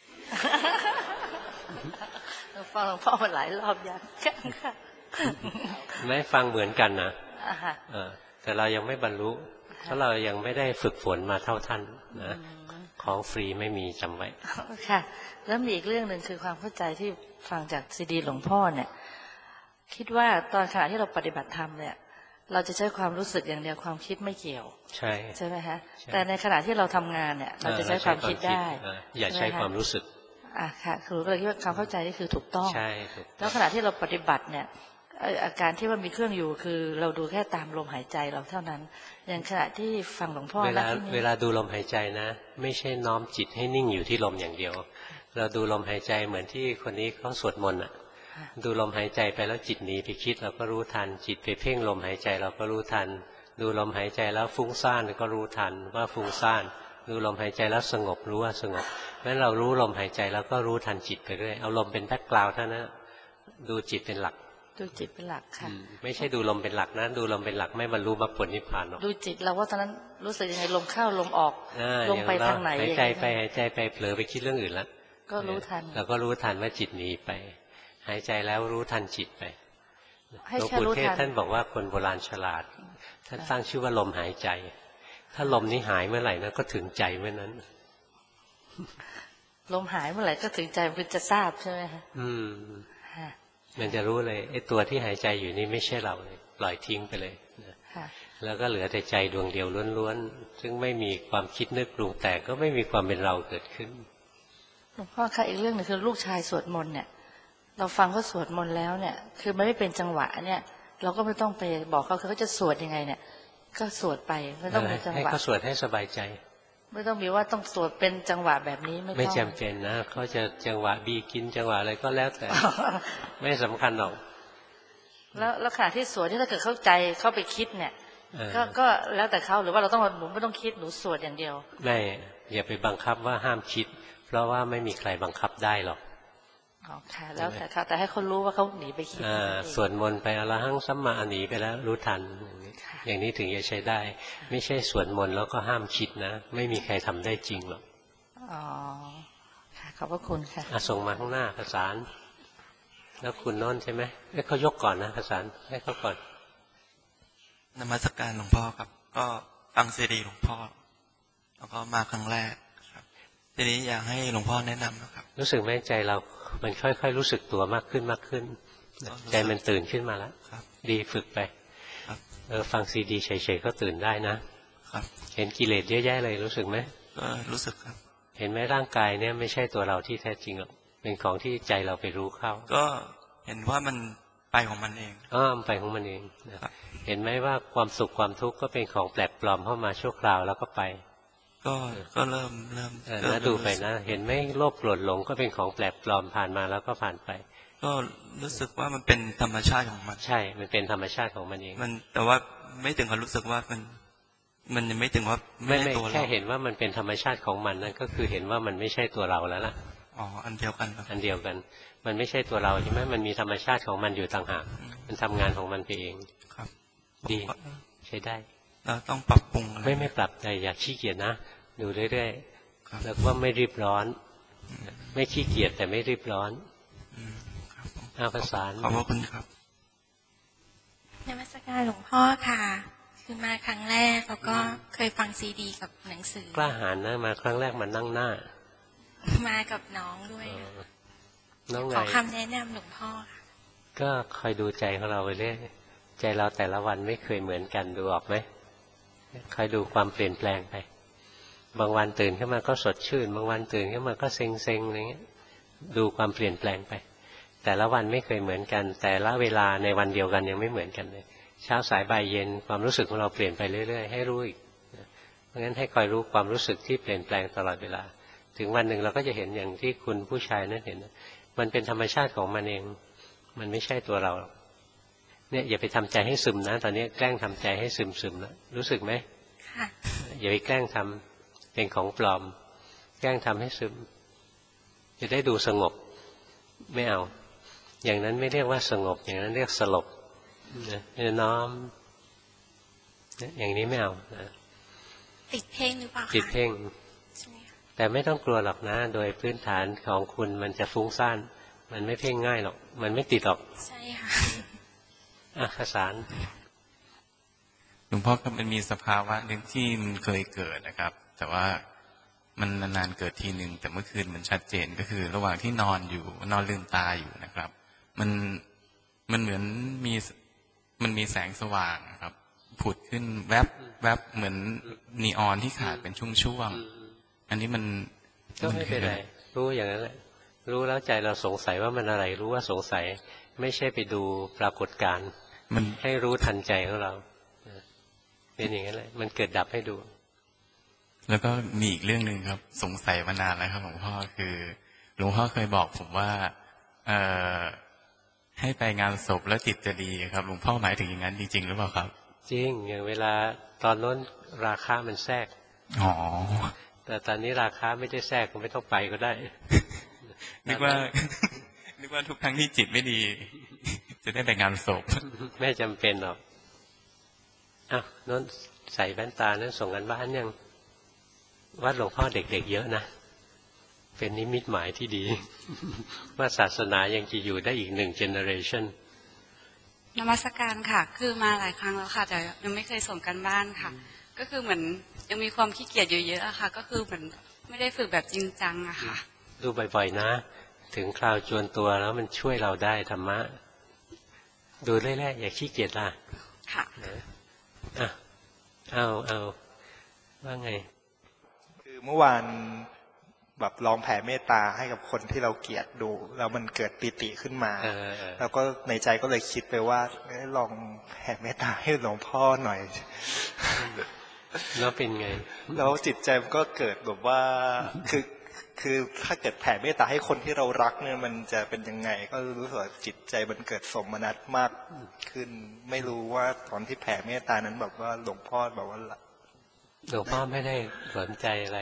ฟังหลวงพ่อมาหลายรอบยังค่ะไม่ฟังเหมือนกันนะแต่เรายังไม่บรรลุเพราะเรายังไม่ได้ฝึกฝนมาเท่าท่านนะขอ
ของฟรีไม่มีจำไว้
ค่ะแล้วมีอีกเรื่องหนึ่งคือความเข้าใจที่ฟังจากซีดีหลวงพ่อเนี่ยคิดว่าตอนขณะที่เราปฏิบัติธรรมเนี่ยเราจะใช้ความรู้สึกอย่างเดียวความคิดไม่เกี่ยวใช่ใช่ไหมคะแต่ในขณะที่เราทำงานเนี่ยเราจะใช้ความคิดได้
อย่าใช้ความรู้สึก
อ่ะค่ะคือก็เลยคิดว่าความเข้าใจนี่คือถูกต้องใช่แล้วขณะที่เราปฏิบัติเนี่ยอาการที่ว่ามีเครื่องอยู่คือเราดูแค่ตามลมหายใจเราเท่านั้นอย่างขณะที่ฟังหลวงพ่อเวลาเวลาดูลมหายใจนะไม่ใช่น้อมจิตให้นิ่งอยู่ที่ลมอย่างเดียวเราดูลมหายใจเหมือนที่คนนี้เขาสวดมนต์อ่ะดูลมหายใจไปแล้วจิตหนีไปคิดเราก็รู้ทันจิตไปเพ่งลมหายใจเราก็รู้ทันดูลมหายใจแล้วฟุ้งซ่านก็รู้ทันว่าฟุ้งซ่านดูลมหายใจแล้วสงบรู้ว่าสงบเพราะฉะนั้นเรารู้ลมหายใจแล้วก็รู้ทันจิตไปเรื่อยเอาลมเป็นแบ็คกราวด์เท่านั้นดูจิตเป็นหลักดูจิตเป็นหลักค่ะ
ไม่ใช่ดูลมเป็นหลักนะดูลมเป็นหลักไม่บรรลุมรรคผลนิพพานหรอก
ดูจิตเราว่าตอนนั้นรู้สึกยังไงลมเข้าลมออกลมไปทางไหน
หายใจไปหายใจไปเผลอไปคิดเรื่องอื่นแล้ว
ก็รู้ทัน
เราก็รู้ทันว่าจิตหนีไปหายใจแล้วรู้ทันจิตไปหลวงปู่เทศท่านบอกว่าคนโบราณฉลาดท่านตั้งชื่อว่าลมหายใจถ้าลมนี้หายเมื่อไหร่นะก็ถึงใจเมื่อนั้น
ลมหายเมื่อไหร่ก็ถึงใจมันจะทราบใช่ไหมคะ
อืมมันจะรู้เลยไอ้ตัวที่หายใจอยู่นี่ไม่ใช่เราเลยปล่อยทิ้งไปเลยนะแล้วก็เหลือแต่ใจดวงเดียวล้วนๆซึ่งไม่มีความคิดนึกปรุงแต่งก็ไม่มีความเป็นเราเกิดขึ้น
หลวงพ่อคะอีกเรื่องหนึ่งคือลูกชายสวดมนต์เนี่ยเราฟังเขาสวดมนต์แล้วเนี่ยคือมันไม่เป็นจังหวะเนี่ยเราก็ไม่ต้องไปบอกเขาเขาจะสวดยังไงเนี่ยก็สวดไปไม่ต้องเป็นจังหวะให้
เขาสวดให้สบายใจ
ไม่ต้องมีว่าต้องสวดเป็นจังหวะแบบนี้ไม่ต้อง
ไม่จำเป็นนะเขาจะจังหวะบีกินจังหวะอะไรก็แล้วแต่ ไม่สำคัญหรอก
แล้วแล้วขณะที่สวดที่ถ้าเกิดเข้าใจเข้าไปคิดเนี่ยก็ก็แล้วแต่เขาหรือว่าเราต้องหนูไม่ต้องคิดหนูสวดอย่างเดียว
ไม่อย่าไปบังคับว่าห้ามคิดเพราะว่าไม่มีใครบังคับได้หรอก
อ๋อค่ะแล้วแต่เขาแต่ให้เขารู้ว่าเขาหนีไปคิด
สวดมนต์ไปอรหังสัมมาหนีไปแล้วรู้ทันอย่างนี้ถึงจะใช้ได้ไม่ใช่สวดมนต์แล้วก็ห้ามคิดนะไม่มีใครทำได้จริงหรอก
อ๋อค่ะขอบพระคุณค่ะ
ส่งมาข้างหน้าประสานแล้วคุณโน้นใช่ไหมให้เขายกก่อนนะประสานให้เขาก่อน
นมัสการหลวงพ่อครับก็ฟังซีดีหลวงพ่อแล้วก็มาครั้งแรกครับทีนี้อยากให้หลวงพ่อแนะนำนะครับ
รู้สึกไหมใจเรามันค่อยๆรู้สึกตัวมากขึ้นมากขึ้นใจมันตื่นขึ้นมาแล้วดีฝึกไปเออฟังซีดีเฉยๆก็ตื่นได้นะครับเห็นกิเลสเยอะแยะเลยรู้สึกไหม
ก็รู้สึกครับ
เห็นไหมร่างกายเนี่ยไม่ใช่ตัวเราที่แท้จริงหรอกเป็นของที่ใจเราไปรู้เข้า
ก็เห็นว่ามันไปของมันเอง
อ๋อมันไปของมันเองเห็นไหมว่าความสุขความทุกข์ก็เป็นของแปลกปลอมเข้ามาชั่วคราวแล้วก็ไป
ก็ก็เริ่มเริ่ม
แล้วดูไปนะเห็นไหมโลภโกรธหลงก็เป็นของแปลกปลอมผ่านมาแล้วก็ผ่านไป
ก็รู้สึกว่ามันเป็นธรรมชาติของมัน
ใช่มันเป็นธรรมชาติของมันเอง
มันแต่ว่าไม่ถึงกับรู้สึกว่ามันมันยังไม่ถึงว่า
ไม่ไม่แค่เห็นว่ามันเป็นธรรมชาติของมันนั่นก็คือเห็นว่ามันไม่ใช่ตัวเราแล้วล่ะ
อ๋ออันเดียวกันครับ
อันเดียวกันมันไม่ใช่ตัวเราใช่ไหมมันมีธรรมชาติของมันอยู่ต่างหากมันทำงานของมันไปเอง
ครับ
ดีใช้ได้
เราต้องปรับปรุง
ไม่ไม่ปรับใจอย่าขี้เกียจนะดูเรื่อยๆแล้วว่าไม่รีบร้อนไม่ขี้เกียจแต่ไม่รีบร้อนอาภาษา
ขอบคุณครับ
นมัสการหลวงพ่อค่ะคือมาครั้งแรกแล้วก็เคยฟังซีดีกับหนังสือก
ล้าหาญนะมาครั้งแรกมันนั่งหน้า
มากับน้องด้วย
น้องไง
ขอคำแนะนำหลวงพ่อค่ะ
ก็คอยดูใจของเราไปเรื่อยใจเราแต่ละวันไม่เคยเหมือนกันดูออกไหมคอยดูความเปลี่ยนแปลงไปบางวันตื่นขึ้นมาก็สดชื่นบางวันตื่นขึ้นมาก็เซ็งเซ็งอะไรเงี้ยดูความเปลี่ยนแปลงไปแต่ละวันไม่เคยเหมือนกันแต่ละเวลาในวันเดียวกันยังไม่เหมือนกันเลยเช้าสายบ่ายเย็นความรู้สึกของเราเปลี่ยนไปเรื่อยๆให้รู้อีกเพราะงั้นให้คอยรู้ความรู้สึกที่เปลี่ยนแปลงตลอดเวลาถึงวันหนึ่งเราก็จะเห็นอย่างที่คุณผู้ชายนั้นเห็นมันเป็นธรรมชาติของมันเองมันไม่ใช่ตัวเราเนี่ยอย่าไปทำใจให้ซึมนะตอนนี้แกล้งทำใจให้ซึมซึมนะรู้สึกไหม
ค่ะ
อย่าไปแกล้งทำเป็นของปลอมแกล้งทำให้ซึมจะได้ดูสงบไม่เอาอย่างนั้นไม่เรียกว่าสงบอย่างนั้นเรียกสลบนะน้อมอย่างนี้ไม่เอานะ
ติดเพ่งหรือเปล่า
ติดเพ่งแต่ไม่ต้องกลัวหรอกนะโดยพื้นฐานของคุณมันจะฟุ้งซ่านมันไม่เพ่งง่ายหรอกมันไม่ติดหรอก
ใช่ค่ะ
อ่ะขสาร
หลวงพ่อครับมันมีสภาวะหนึ่งที่มันเคยเกิดนะครับแต่ว่า
มันนานๆเกิดทีหนึ่งแต่เมื่อคืนมันชัดเจนก็คือ ระหว่างที่นอนอยู่นอนลืมตาอยู่นะครับ มันมันเหมือนมีมันมีแสงสว่างครับผุดขึ้นแวบแวบเหมือนนีออนที่ขาดเป็นช่วงๆอันนี้มัน
ก็ไม่เป็นไรรู้อย่างนั้นแหละรู้แล้วใจเราสงสัยว่ามันอะไรรู้ว่าสงสัยไม่ใช่ไปดูปรากฏการณ์มันให้รู้ทันใจของเราเป็นอย่างนั้นแหละมันเกิดดับให้ดู
แล้วก็มีอีกเรื่องหนึ่งครับสงสัยมานานแล้วครับหลวงพ่อคือหลวงพ่อเคยบอกผมว่าเอ่อให้ไปงานศพแล้วจิตจะดีครับหลวงพ่อหมายถึงอย่างนั้นจริงๆหรือเปล่าครับ
จริงอย่างเวลาตอนโน้นราคามันแทรก
อ๋อ
แต่ตอนนี้ราคาไม่ได้แทรกก็ไม่ต้องไปก็ได้
นึกว่านึกว่าทุกครั้งที่จิตไม่ดีจะได้ไปงานศพ
ไม่จำเป็นหรอกอ้าวโน้นใส่แว่นตานั้นส่งกันบ้านยังวัดหลวงพ่อเด็กๆเยอะนะเป็นนิมิตหมายที่ดีว่าศาสนายังจะอยู่ได้อีกหนึ่งเจเนอเรชัน
นมัสการค่ะคือมาหลายครั้งแล้วค่ะแต่ยังไม่เคยส่งกันบ้านค่ะก็คือเหมือนยังมีความขี้เกียจอยู่เยอะอะค่ะก็คือเหมือนไม่ได้ฝึกแบบจริงจังอะค่ะ
ดูบ่อยๆนะถึงคราวจวนตัวแล้วมันช่วยเราได้ธรรมะดูเรื่อยๆอย่าขี้เกียจล่ะ
ค่ะ
อ่ะเอาเอาว่าไง
คือเมื่อวานแบบลองแผ่เมตตาให้กับคนที่เราเกลียดดูแล้วมันเกิดปิติขึ้นมาแล้วก็ในใจก็เลยคิดไปว่าลองแผ่เมตตาให้หลวงพ่อหน่อย
แล้วเป็นไง
แล้วจิตใจมันก็เกิดแบบว่าคือคือถ้าเกิดแผ่เมตตาให้คนที่เรารักเนี่ยมันจะเป็นยังไงก็รู้สึกว่าจิตใจมันเกิดสมนัตมากขึ้นไม่รู้ว่าตอนที่แผ่เมตตานั้นแบบว่าหลวงพ่อแบบว่า
หลวงพ่อไม่ได้สนใจอะไร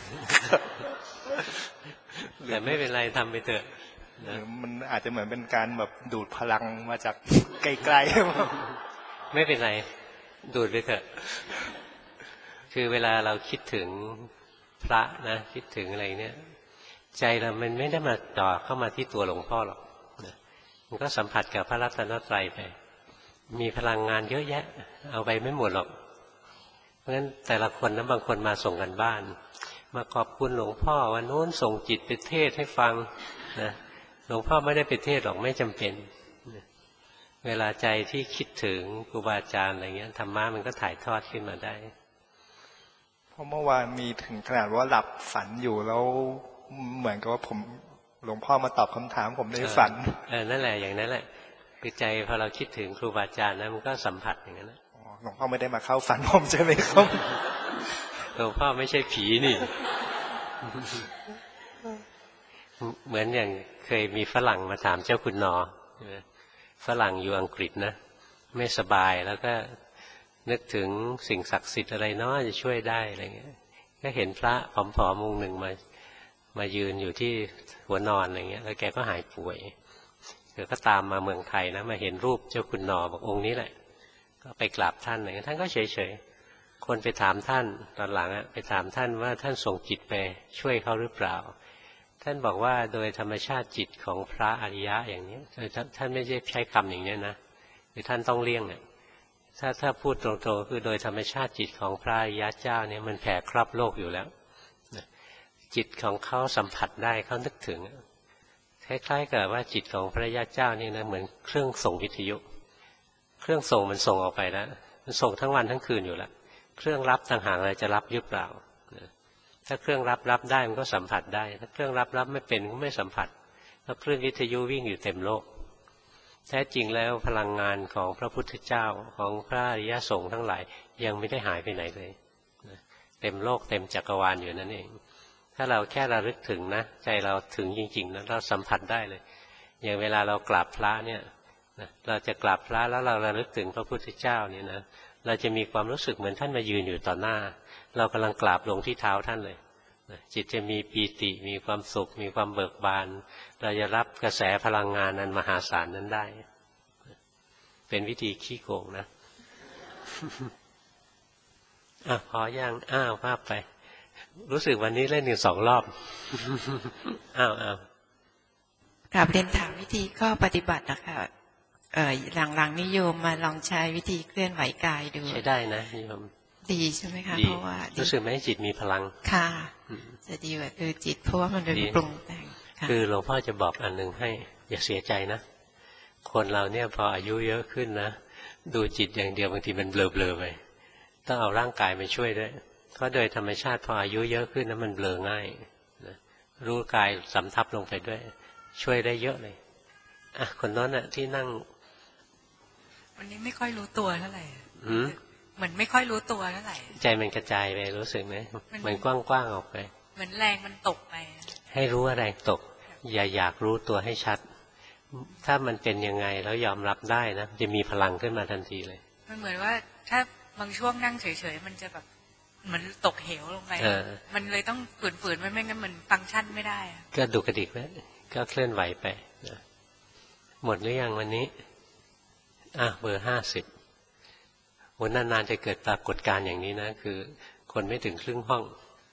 แต่ไม่เป็นไรทำไปเถอะ
มันอาจจะเหมือนเป็นการแบบดูดพลังมาจากไกล
ๆไม่เป็นไรดูดไปเถอะคือเวลาเราคิดถึงพระนะคิดถึงอะไรเนี่ยใจเรามันไม่ได้มาต่อเข้ามาที่ตัวหลวงพ่อหรอกมันก็สัมผัสกับพระรัตนตรัยไปมีพลังงานเยอะแยะเอาไปไม่หมดหรอกเพราะฉะนั้นแต่ละคนนะบางคนมาส่งกันบ้านมาขอบคุณหลวงพ่อวันโน้นส่งจิตไปเทศให้ฟังนะหลวงพ่อไม่ได้ไปเทศหรอกไม่จำเป็นเวลาใจที่คิดถึงครูบาอาจารย์อะไรเงี้ยธรรมะมันก็ถ่ายทอดขึ้นมาได้
เพราะเมื่อวานมีถึงขนาดว่าหลับฝันอยู่แล้วเหมือนกับว่าผมหลวงพ่อมาตอบคำถามผมในฝัน
เออนั่นแหละอย่างนั้นแหละคือใจพอเราคิดถึงครูบาอาจารย์นะมันก็สัมผัสอย่างนั้น
หลวงพ่อไม่ได้มาเข้าฝันผมใช่ไหมครับ
หลวงพ่อไม่ใช่ผีนี่เหมือนอย่างเคยมีฝรั่งมาถามเจ้าคุณนอฝรั่งอยู่อังกฤษนะไม่สบายแล้วก็นึกถึงสิ่งศักดิ์สิทธิ์อะไรเนาะจะช่วยได้อะไรเงี้ยก็เห็นพระผอมๆองค์หนึ่งมามายืนอยู่ที่หัวนอนอะไรเงี้ยแล้วแกก็หายป่วยแกก็ตามมาเมืองไทยนะมาเห็นรูปเจ้าคุณนอบอกองค์นี้แหละก็ไปกราบท่านอะไรเงี้ยท่านก็เฉยๆคนไปถามท่านตอนหลังอะไปถามท่านว่าท่านส่งจิตไปช่วยเขาหรือเปล่าท่านบอกว่าโดยธรรมชาติจิตของพระอริยะอย่างนี้ท่านไม่ได้ใช้คำอย่างนี้นะคือท่านต้องเลี่ยงเนี่ยถ้าถ้าพูดตรงๆคือโดยธรรมชาติจิตของพระอริยะเจ้าเนี่ยมันแผ่ครอบโลกอยู่แล้วจิตของเขาสัมผัสได้เขานึกถึงคล้ายๆกับว่าจิตของพระอริยะเจ้านี่นะเหมือนเครื่องส่งวิทยุเครื่องส่งมันส่งออกไปแล้วมันส่งทั้งวันทั้งคืนอยู่แล้วเครื่องรับต่างหากอะไรจะรับหรือเปล่าถ้าเครื่องรับรับได้มันก็สัมผัสได้ถ้าเครื่องรับรับไม่เป็นก็ไม่สัมผัสถ้าเครื่องวิทยุวิ่งอยู่เต็มโลกแท้จริงแล้วพลังงานของพระพุทธเจ้าของพระอริยสงฆ์ทั้งหลายยังไม่ได้หายไปไหนเลยเต็มโลกเต็มจักรวาลอยู่นั่นเองถ้าเราแค่ระลึกถึงนะใจเราถึงจริงๆนะเราสัมผัสได้เลยอย่างเวลาเรากราบพระเนี่ยเราจะกราบพระแล้วเราระลึกถึงพระพุทธเจ้าเนี่ยนะเราจะมีความรู้สึกเหมือนท่านมายืนอยู่ต่อหน้าเรากำลังกราบลงที่เท้าท่านเลยจิตจะมีปีติมีความสุขมีความเบิกบานเราจะรับกระแสพลังงานนั้นมหาศาลนั้นได้เป็นวิธีขี้โกงนะอ่ะพอยังอ้าวภาพไปรู้สึกวันนี้เล่นถึงสองรอบอ้าวอ้าว
กราบเรียนถามวิธีข้อปฏิบัตินะคะเอ่อหลังๆนิยมมาลองใช้วิธีเคลื่อนไหวกายดู
ใช้ได้นะนิยม
ดีใช่ไหมคะเพราะว่า
รู้สึกไหมจิตมีพลัง
ค่ะจะดีกว่าคือจิตเพราะว่ามันเป็นปรุงแต่ง
คือหลวงพ่อจะบอกอันหนึ่งให้อย่าเสียใจนะคนเราเนี่ยพออายุเยอะขึ้นนะดูจิตอย่างเดียวบางทีมันเบลอๆไปต้องเอาร่างกายมาช่วยด้วยเพราะโดยธรรมชาติพออายุเยอะขึ้นนะมันเบลอง่ายนะรู้กายสำทับลงไปด้วยช่วยได้เยอะเลยอ่ะคนนั้นน่ะที่นั่ง
วันนี้ไม่ค่อยรู้ตัวเท่าไหร่
อืม
เหมือนไม่ค่อยรู้ตัวเท่าไหร่
ใจมันกระจายไปรู้สึกไหมมันกว้างๆออกไป
เหมือนแรงมันตกไป
ให้รู้ว่าแรงตกอย่าอยากรู้ตัวให้ชัดถ้ามันเป็นยังไงแล้วยอมรับได้นะจะมีพลังขึ้นมาทันทีเลย
มันเหมือนว่าถ้าบางช่วงนั่งเฉยๆมันจะแบบเหมือนตกเหวลงไปมันเลยต้องฝืนๆไว้ไม่งั้นมันฟังก์ชันไม่ได้
ก็ดูกระดิกไว้ก็เคลื่อนไหวไปหมดหรือยังวันนี้อ่ะเบอร์ห้าสิบวันนานๆจะเกิดปรากฏการณ์อย่างนี้นะคือคนไม่ถึงครึ่งห้อง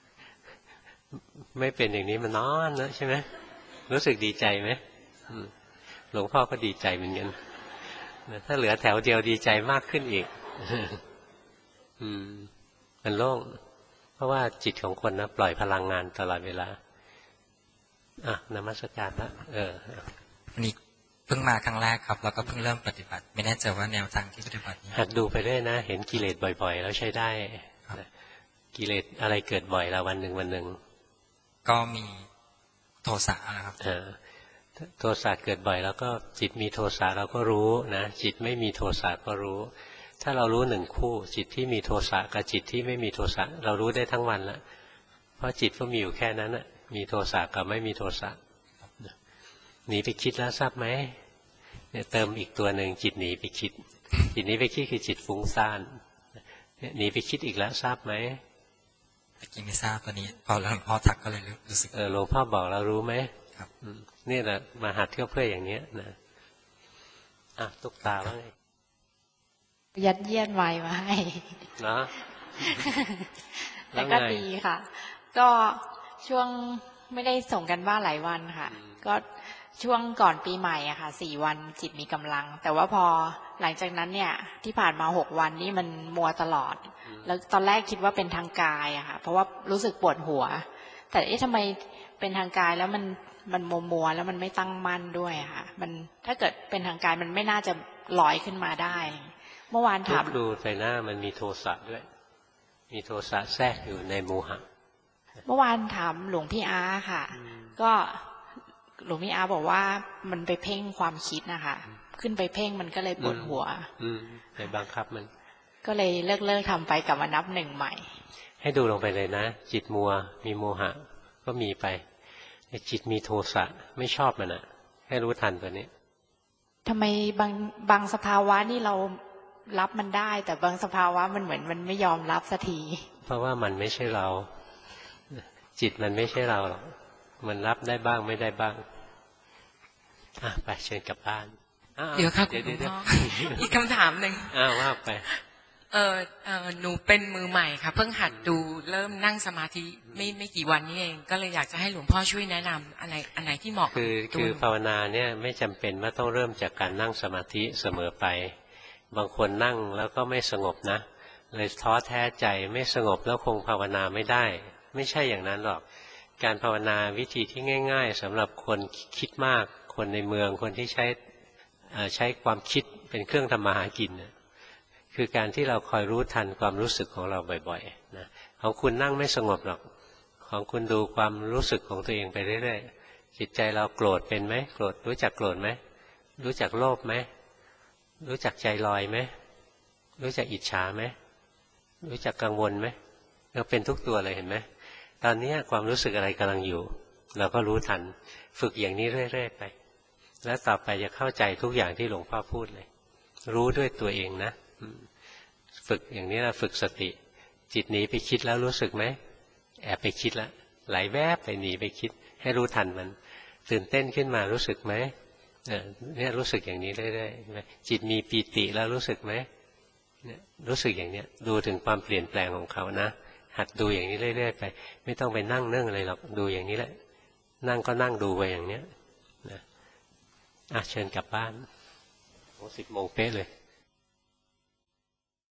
ไม่เป็นอย่างนี้มันนอนนะใช่ไหมรู้สึกดีใจไหมหลวงพ่อก็ดีใจเหมือนกันถ้าเหลือแถวเดียวดีใจมากขึ้นอีกอืมมันโล่งเพราะว่าจิตของคนนะปล่อยพลังงานตลอดเวลาอ่ะนมัสการละเออ
นี่เพิ่งมาครั้งแรกครับแล้วก็เพิ่งเริ่มปฏิบัติไม่แน่ใจว่าแนวทางที่ปฏิบัตินี้
หัดดูไปเรื่อยนะเห็นกิเลสบ่อยๆแล้วใช้ได้กิเลสอะไรเกิดบ่อยละวันหนึ่งวันหนึ่ง
ก็มีโทสะนะครับ
โทสะเกิดบ่อยแล้วก็จิตมีโทสะเราก็รู้นะจิตไม่มีโทสะก็รู้ถ้าเรารู้หนึ่งคู่จิตที่มีโทสะกับจิตที่ไม่มีโทสะเรารู้ได้ทั้งวันละเพราะจิตก็มีอยู่แค่นั้นน่ะมีโทสะกับไม่มีโทสะหนีไปคิดแล้วทราบไหมเนี่ยเติมอีกตัวหนึ่งจิตหนีไปคิดจิตหนีไปคิดคือจิตฟุ้งซ่านเนี่ยหนีไปคิดอีกแล้วทราบไหม
เมื่อกี้ไม่ทราบตอนนี้พอหลวงพ่อทักก็เลยรู้สึก
เออหลวงพ่อบอกเรารู้ไหมครับนี่แหละมาหัดก็เพื่ออย่างเนี้ยนะอ่ะตุ๊กตาว่าไง
ยัดเยียดไว้มาให้
เนาะ
แต่ก็ดีค่ะก็ช่วงไม่ได้ส่งกันบ้านหลายวันค่ะก็ช่วงก่อนปีใหม่อะค่ะสี่วันจิตมีกำลังแต่ว่าพอหลังจากนั้นเนี่ยที่ผ่านมาหกวันนี่มันมัวตลอดแล้วตอนแรกคิดว่าเป็นทางกายอะค่ะเพราะว่ารู้สึกปวดหัวแต่เอ๊ะทำไมเป็นทางกายแล้วมันมันมัวมัวแล้วมันไม่ตั้งมั่นด้วยค่ะมันถ้าเกิดเป็นทางกายมันไม่น่าจะลอยขึ้นมาได้เมื่อวานถาม
ดูใส่หน้ามันมีโทสะด้วยมีโทสะแทรกอยู่ในโมหะ
เมื่อวานถามหลวงพี่อาค่ะก็หลวงพี่อาบอกว่ามันไปเพ่งความคิดนะคะขึ้นไปเพ่งมันก็เลยปวดหัว
อืมไปบังคับมัน
ก็เลยเลิกเลิกทำไปกลับมานับหนึ่งใหม่
ให้ดูลงไปเลยนะจิตมัวมีโมหะก็มีไปจิตมีโทสะไม่ชอบมันอ่ะให้รู้ทันตัวนี้
ทำไมบางบางสภาวะนี่เรารับมันได้แต่บางสภาวะมันเหมือนมันไม่ยอมรับสักที
เพราะว่ามันไม่ใช่เราจิตมันไม่ใช่เราหรอกมันรับได้บ้างไม่ได้บ้างอ่ะไปเชิญกลับบ้าน
เดี๋ยวค่ะคุณพ่ออีกคำถามหนึ่ง
อ้าวว่าไป
เออเออหนูเป็นมือใหม่ค่ะเพิ่งหัดดูเริ่มนั่งสมาธิไม่ไม่กี่วันนี้เองก็เลยอยากจะให้หลวงพ่อช่วยแนะนำอะไรอันไหนที่เหมาะ
คือคือภาวนาเนี่ยไม่จำเป็นว่าต้องเริ่มจากการนั่งสมาธิเสมอไปบางคนนั่งแล้วก็ไม่สงบนะเลยท้อแท้ใจไม่สงบแล้วคงภาวนาไม่ได้ไม่ใช่อย่างนั้นหรอกการภาวนาวิธีที่ง่ายๆสำหรับคนคิดมากคนในเมืองคนที่ใช้ใช้ความคิดเป็นเครื่องทำมาหากินคือการที่เราคอยรู้ทันความรู้สึกของเราบ่อยๆนะของคุณนั่งไม่สงบหรอกของคุณดูความรู้สึกของตัวเองไปเรื่อยๆจิตใจเราโกรธเป็นไหมโกรธรู้จักโกรธไหมรู้จักโลภไหมรู้จักใจลอยไหมรู้จักอิจฉาไหมรู้จักกังวลไหมเราเป็นทุกตัวเลยเห็นไหมตอนนี้ความรู้สึกอะไรกำลังอยู่เราก็รู้ทันฝึกอย่างนี้เรื่อยๆไปแล้วต่อไปจะเข้าใจทุกอย่างที่หลวงพ่อพูดเลยรู้ด้วยตัวเองนะฝึกอย่างนี้เราฝึกสติจิตหนีไปคิดแล้วรู้สึกไหมแอบไปคิดแล้วไหลแวบไปหนีไปคิดให้รู้ทันมันตื่นเต้นขึ้นมารู้สึกไหมเนี่ยรู้สึกอย่างนี้เรื่อยๆจิตมีปีติแล้วรู้สึกไหมเนี่ยรู้สึกอย่างเนี้ยดูถึงความเปลี่ยนแปลงของเขานะหัดดูอย่างนี้เรื่อยๆไปไม่ต้องไปนั่งเนื่องอะไรหรอกดูอย่างนี้แหละนั่งก็นั่งดูไปอย่างเนี้ยนะอ่ะเชิญกลับบ้านโอ้สิบโมงเป๊ะเลย